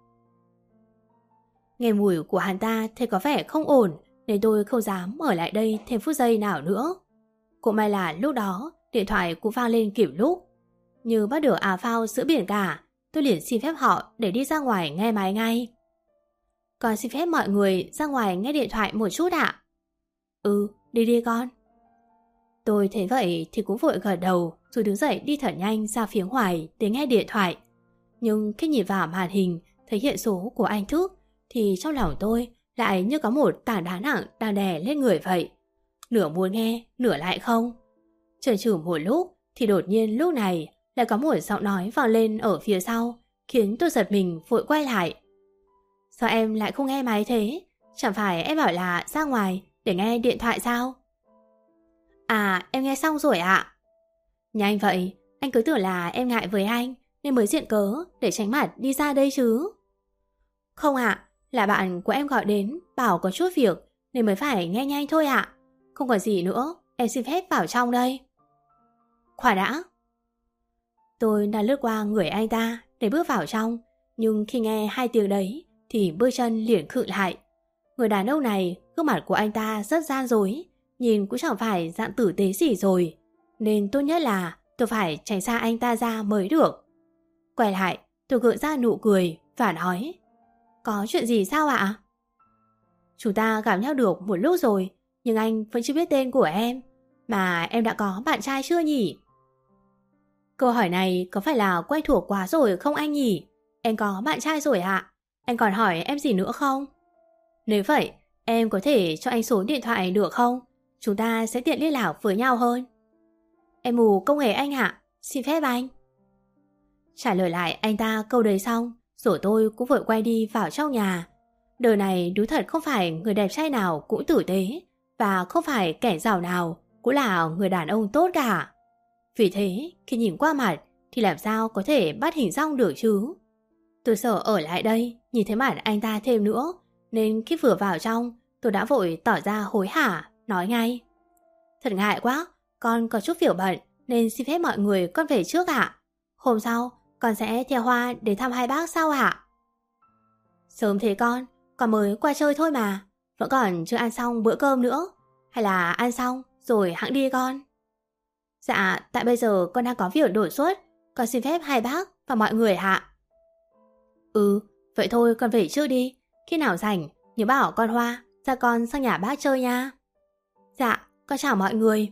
Nghe mùi của hắn ta thấy có vẻ không ổn, nên tôi không dám ở lại đây thêm phút giây nào nữa. Cũng may là lúc đó điện thoại cũng vang lên kịp lúc. Như bắt được áo phao giữa biển cả, tôi liền xin phép họ để đi ra ngoài nghe máy ngay. Con xin phép mọi người ra ngoài nghe điện thoại một chút ạ. Ừ, đi đi con. Tôi thấy vậy thì cũng vội gật đầu rồi đứng dậy đi thật nhanh ra phía ngoài để nghe điện thoại. Nhưng khi nhìn vào màn hình thấy hiện số của anh Thức thì trong lòng tôi lại như có một tảng đá nặng đang đè lên người vậy. Nửa muốn nghe, nửa lại không. Chần chừ một lúc thì đột nhiên lúc này lại có một giọng nói vang lên ở phía sau, khiến tôi giật mình vội quay lại. Sao em lại không nghe máy thế? Chẳng phải em bảo là ra ngoài để nghe điện thoại sao? À, em nghe xong rồi ạ. Nhanh vậy, anh cứ tưởng là em ngại với anh nên mới diện cớ để tránh mặt đi ra đây chứ. Không ạ, là bạn của em gọi đến bảo có chút việc nên mới phải nghe nhanh thôi ạ. Không còn gì nữa, em xin phép vào trong đây. Khoan đã. Tôi đã lướt qua người anh ta để bước vào trong, nhưng khi nghe hai tiếng đấy thì bước chân liền khựng lại. Người đàn ông này, gương mặt của anh ta rất gian dối, nhìn cũng chẳng phải dạng tử tế gì rồi, nên tốt nhất là tôi phải tránh xa anh ta ra mới được. Quay lại, tôi gượng ra nụ cười và nói: Có chuyện gì sao ạ? Chúng ta gặp nhau được một lúc rồi, nhưng anh vẫn chưa biết tên của em. Mà em đã có bạn trai chưa nhỉ? Câu hỏi này có phải là quen thuộc quá rồi không anh nhỉ? Em có bạn trai rồi ạ. Anh còn hỏi em gì nữa không? Nếu vậy, em có thể cho anh số điện thoại được không? Chúng ta sẽ tiện liên lạc với nhau hơn. Em mù công nghệ anh ạ. Xin phép anh. Trả lời lại anh ta câu đấy xong, rồi tôi cũng vội quay đi vào trong nhà. Đời này đúng thật không phải người đẹp trai nào cũng tử tế, và không phải kẻ giàu nào cũng là người đàn ông tốt cả. Vì thế, khi nhìn qua mặt thì làm sao có thể bắt hình dong được chứ? Tôi sợ ở lại đây nhìn thấy mặt anh ta thêm nữa, nên khi vừa vào trong tôi đã vội tỏ ra hối hả, nói ngay: Thật ngại quá, con có chút việc bận nên xin phép mọi người con về trước ạ. Hôm sau con sẽ theo Hoa để thăm hai bác sau ạ. Sớm thế con, con mới qua chơi thôi mà, vẫn còn chưa ăn xong bữa cơm nữa. Hay là ăn xong rồi hẵng đi con? Dạ, tại bây giờ con đang có việc đột xuất, con xin phép hai bác và mọi người ạ. Ừ, vậy thôi con về trước đi. Khi nào rảnh nhớ bảo con Hoa ra con sang nhà bác chơi nha. Dạ, con chào mọi người.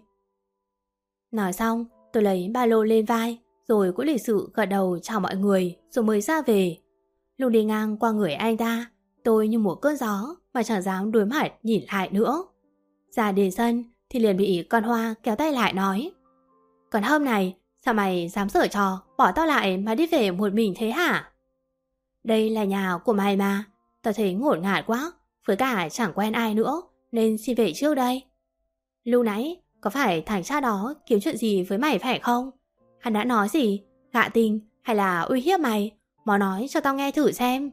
Nói xong, tôi lấy ba lô lên vai, rồi cũng lịch sự gật đầu chào mọi người rồi mới ra về. Lúc đi ngang qua người anh ta, tôi như một cơn gió mà chẳng dám đuối mặt nhìn lại nữa. Ra đến sân thì liền bị con Hoa kéo tay lại nói: Còn hôm này, sao mày dám giở trò bỏ tao lại mà đi về một mình thế hả? Đây là nhà của mày mà, tao thấy ngổn ngạt quá, với cả chẳng quen ai nữa, nên xin về trước đây. Lúc nãy, có phải thằng cha đó kiếm chuyện gì với mày phải không? Hắn đã nói gì? Gạ tình hay là uy hiếp mày? Mau nói cho tao nghe thử xem.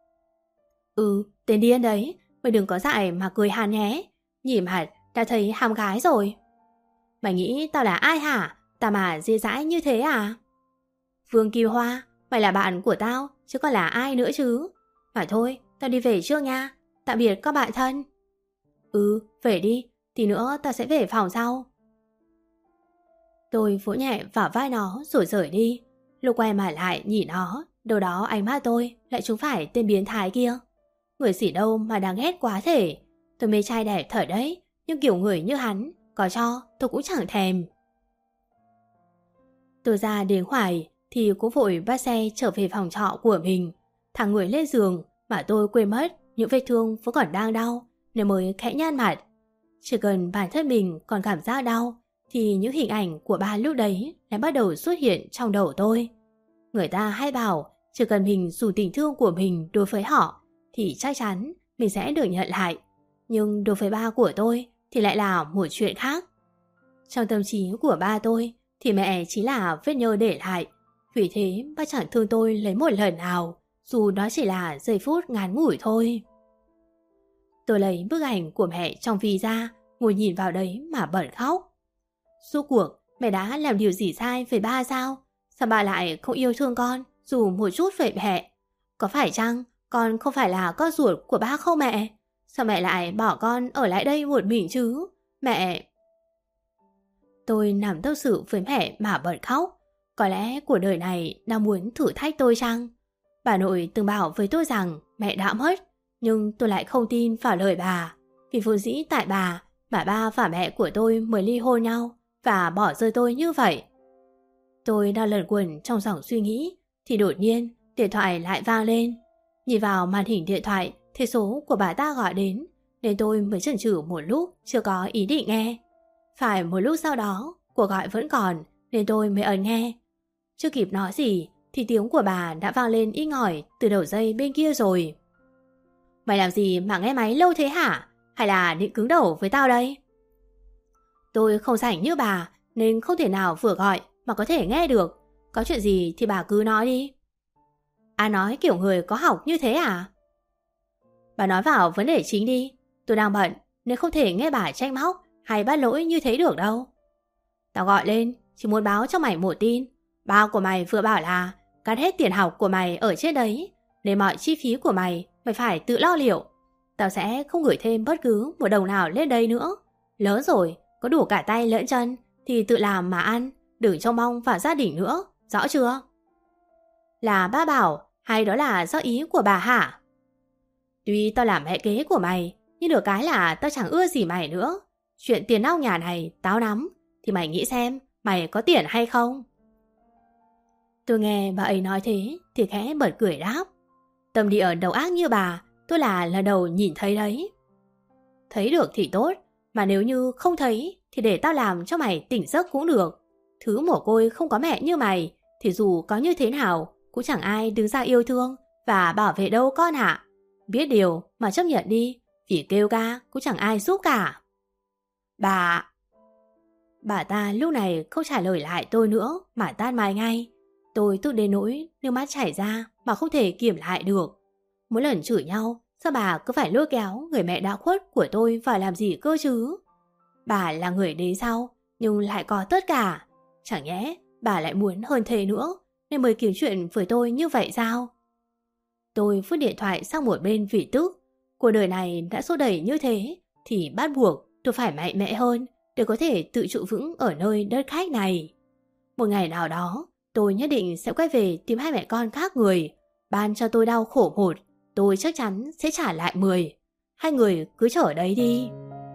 Ừ, tên điên đấy, mày đừng có dại mà cười hắn nhé. Nhìn mặt đã thấy hàm gái rồi. Mày nghĩ tao là ai hả? Tao mà dễ dãi như thế à? Vương Kiều Hoa, mày là bạn của tao, chứ còn là ai nữa chứ? Mà thôi, tao đi về trước nha. Tạm biệt các bạn thân. Ừ, về đi, tí nữa tao sẽ về phòng sau. Tôi vỗ nhẹ vào vai nó rồi rời đi. Lúc quay mặt lại nhìn nó, đâu đó ánh mắt tôi lại trúng phải tên biến thái kia. Người xỉ đâu mà đáng ghét quá thể. Tôi mê trai đẹp thật đấy, nhưng kiểu người như hắn có cho tôi cũng chẳng thèm. Tôi ra đến ngoài thì cũng vội bắt xe trở về phòng trọ của mình. Thằng người lên giường mà tôi quên mất những vết thương vẫn còn đang đau nên mới khẽ nhăn mặt. Chỉ cần bản thân mình còn cảm giác đau thì những hình ảnh của ba lúc đấy lại bắt đầu xuất hiện trong đầu tôi. Người ta hay bảo chỉ cần mình dù tình thương của mình đối với họ thì chắc chắn mình sẽ được nhận lại. Nhưng đối với ba của tôi thì lại là một chuyện khác. Trong tâm trí của ba tôi thì mẹ chỉ là vết nhơ để lại. Vì thế bác chẳng thương tôi lấy một lần nào, dù đó chỉ là giây phút ngắn ngủi thôi. Tôi lấy bức ảnh của mẹ trong ví ra, ngồi nhìn vào đấy mà bật khóc. Suốt cuộc, mẹ đã làm điều gì sai với ba sao? Sao ba lại không yêu thương con dù một chút vậy mẹ? Có phải chăng con không phải là con ruột của ba không mẹ? Sao mẹ lại bỏ con ở lại đây một mình chứ? Mẹ... Tôi nằm tâm sự với mẹ mà bật khóc. Có lẽ cuộc đời này đang muốn thử thách tôi chăng? Bà nội từng bảo với tôi rằng mẹ đã mất, nhưng tôi lại không tin vào lời bà. Vì vốn dĩ tại bà mà ba và mẹ của tôi mới ly hôn nhau và bỏ rơi tôi như vậy. Tôi đang lẩn quẩn trong dòng suy nghĩ thì đột nhiên điện thoại lại vang lên. Nhìn vào màn hình điện thoại thì số của bà ta gọi đến, nên tôi mới chần chừ một lúc chưa có ý định nghe. Phải một lúc sau đó cuộc gọi vẫn còn nên tôi mới ấn nghe. Chưa kịp nói gì thì tiếng của bà đã vang lên inh ỏi từ đầu dây bên kia rồi. Mày làm gì mà nghe máy lâu thế hả? Hay là định cứng đầu với tao đây? Tôi không rảnh như bà nên không thể nào vừa gọi mà có thể nghe được. Có chuyện gì thì bà cứ nói đi. À, nói kiểu người có học như thế à? Bà nói vào vấn đề chính đi. Tôi đang bận nên không thể nghe bà trách móc hay bắt lỗi như thế được đâu. Tao gọi lên chỉ muốn báo cho mày một tin. Ba của mày vừa bảo là cắt hết tiền học của mày ở trên đấy, nên mọi chi phí của mày mày phải tự lo liệu. Tao sẽ không gửi thêm bất cứ một đồng nào lên đây nữa. Lớn rồi, có đủ cả tay lẫn chân thì tự làm mà ăn, đừng trông mong vào gia đình nữa, rõ chưa? Là ba bảo hay đó là do ý của bà hả? Tuy tao làm mẹ kế của mày, nhưng được cái là tao chẳng ưa gì mày nữa. Chuyện tiền nong nhà này tao nắm, thì mày nghĩ xem mày có tiền hay không? Tôi nghe bà ấy nói thế thì khẽ bật cười đáp. Tâm địa đầu ác như bà tôi là lần đầu nhìn thấy đấy. Thấy được thì tốt, mà nếu như không thấy thì để tao làm cho mày tỉnh giấc cũng được. Thứ mồ côi không có mẹ như mày thì dù có như thế nào cũng chẳng ai đứng ra yêu thương và bảo vệ đâu con ạ. Biết điều mà chấp nhận đi, vì kêu ca cũng chẳng ai giúp cả. Bà... Bà ta lúc này không trả lời lại tôi nữa mà tát mái ngay. Tôi tức đến nỗi nước mắt chảy ra mà không thể kiểm lại được. Mỗi lần chửi nhau, sao bà cứ phải lôi kéo người mẹ đã khuất của tôi vào làm gì cơ chứ? Bà là người đến sau, nhưng lại có tất cả. Chẳng nhẽ bà lại muốn hơn thế nữa, nên mới kiếm chuyện với tôi như vậy sao? Tôi vứt điện thoại sang một bên vì tức. Cuộc đời này đã xô đẩy như thế, thì bắt buộc tôi phải mạnh mẽ hơn để có thể tự trụ vững ở nơi đất khách này. Một ngày nào đó, tôi nhất định sẽ quay về tìm hai mẹ con khác người. Ban cho tôi đau khổ một, tôi chắc chắn sẽ trả lại mười. Hai người cứ chờ đấy đi.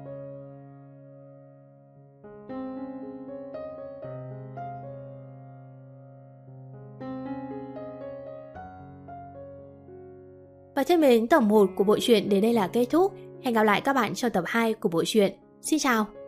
Và thân mến, tập một của bộ truyện đến đây là kết thúc. Hẹn gặp lại các bạn trong tập hai của bộ truyện. Xin chào!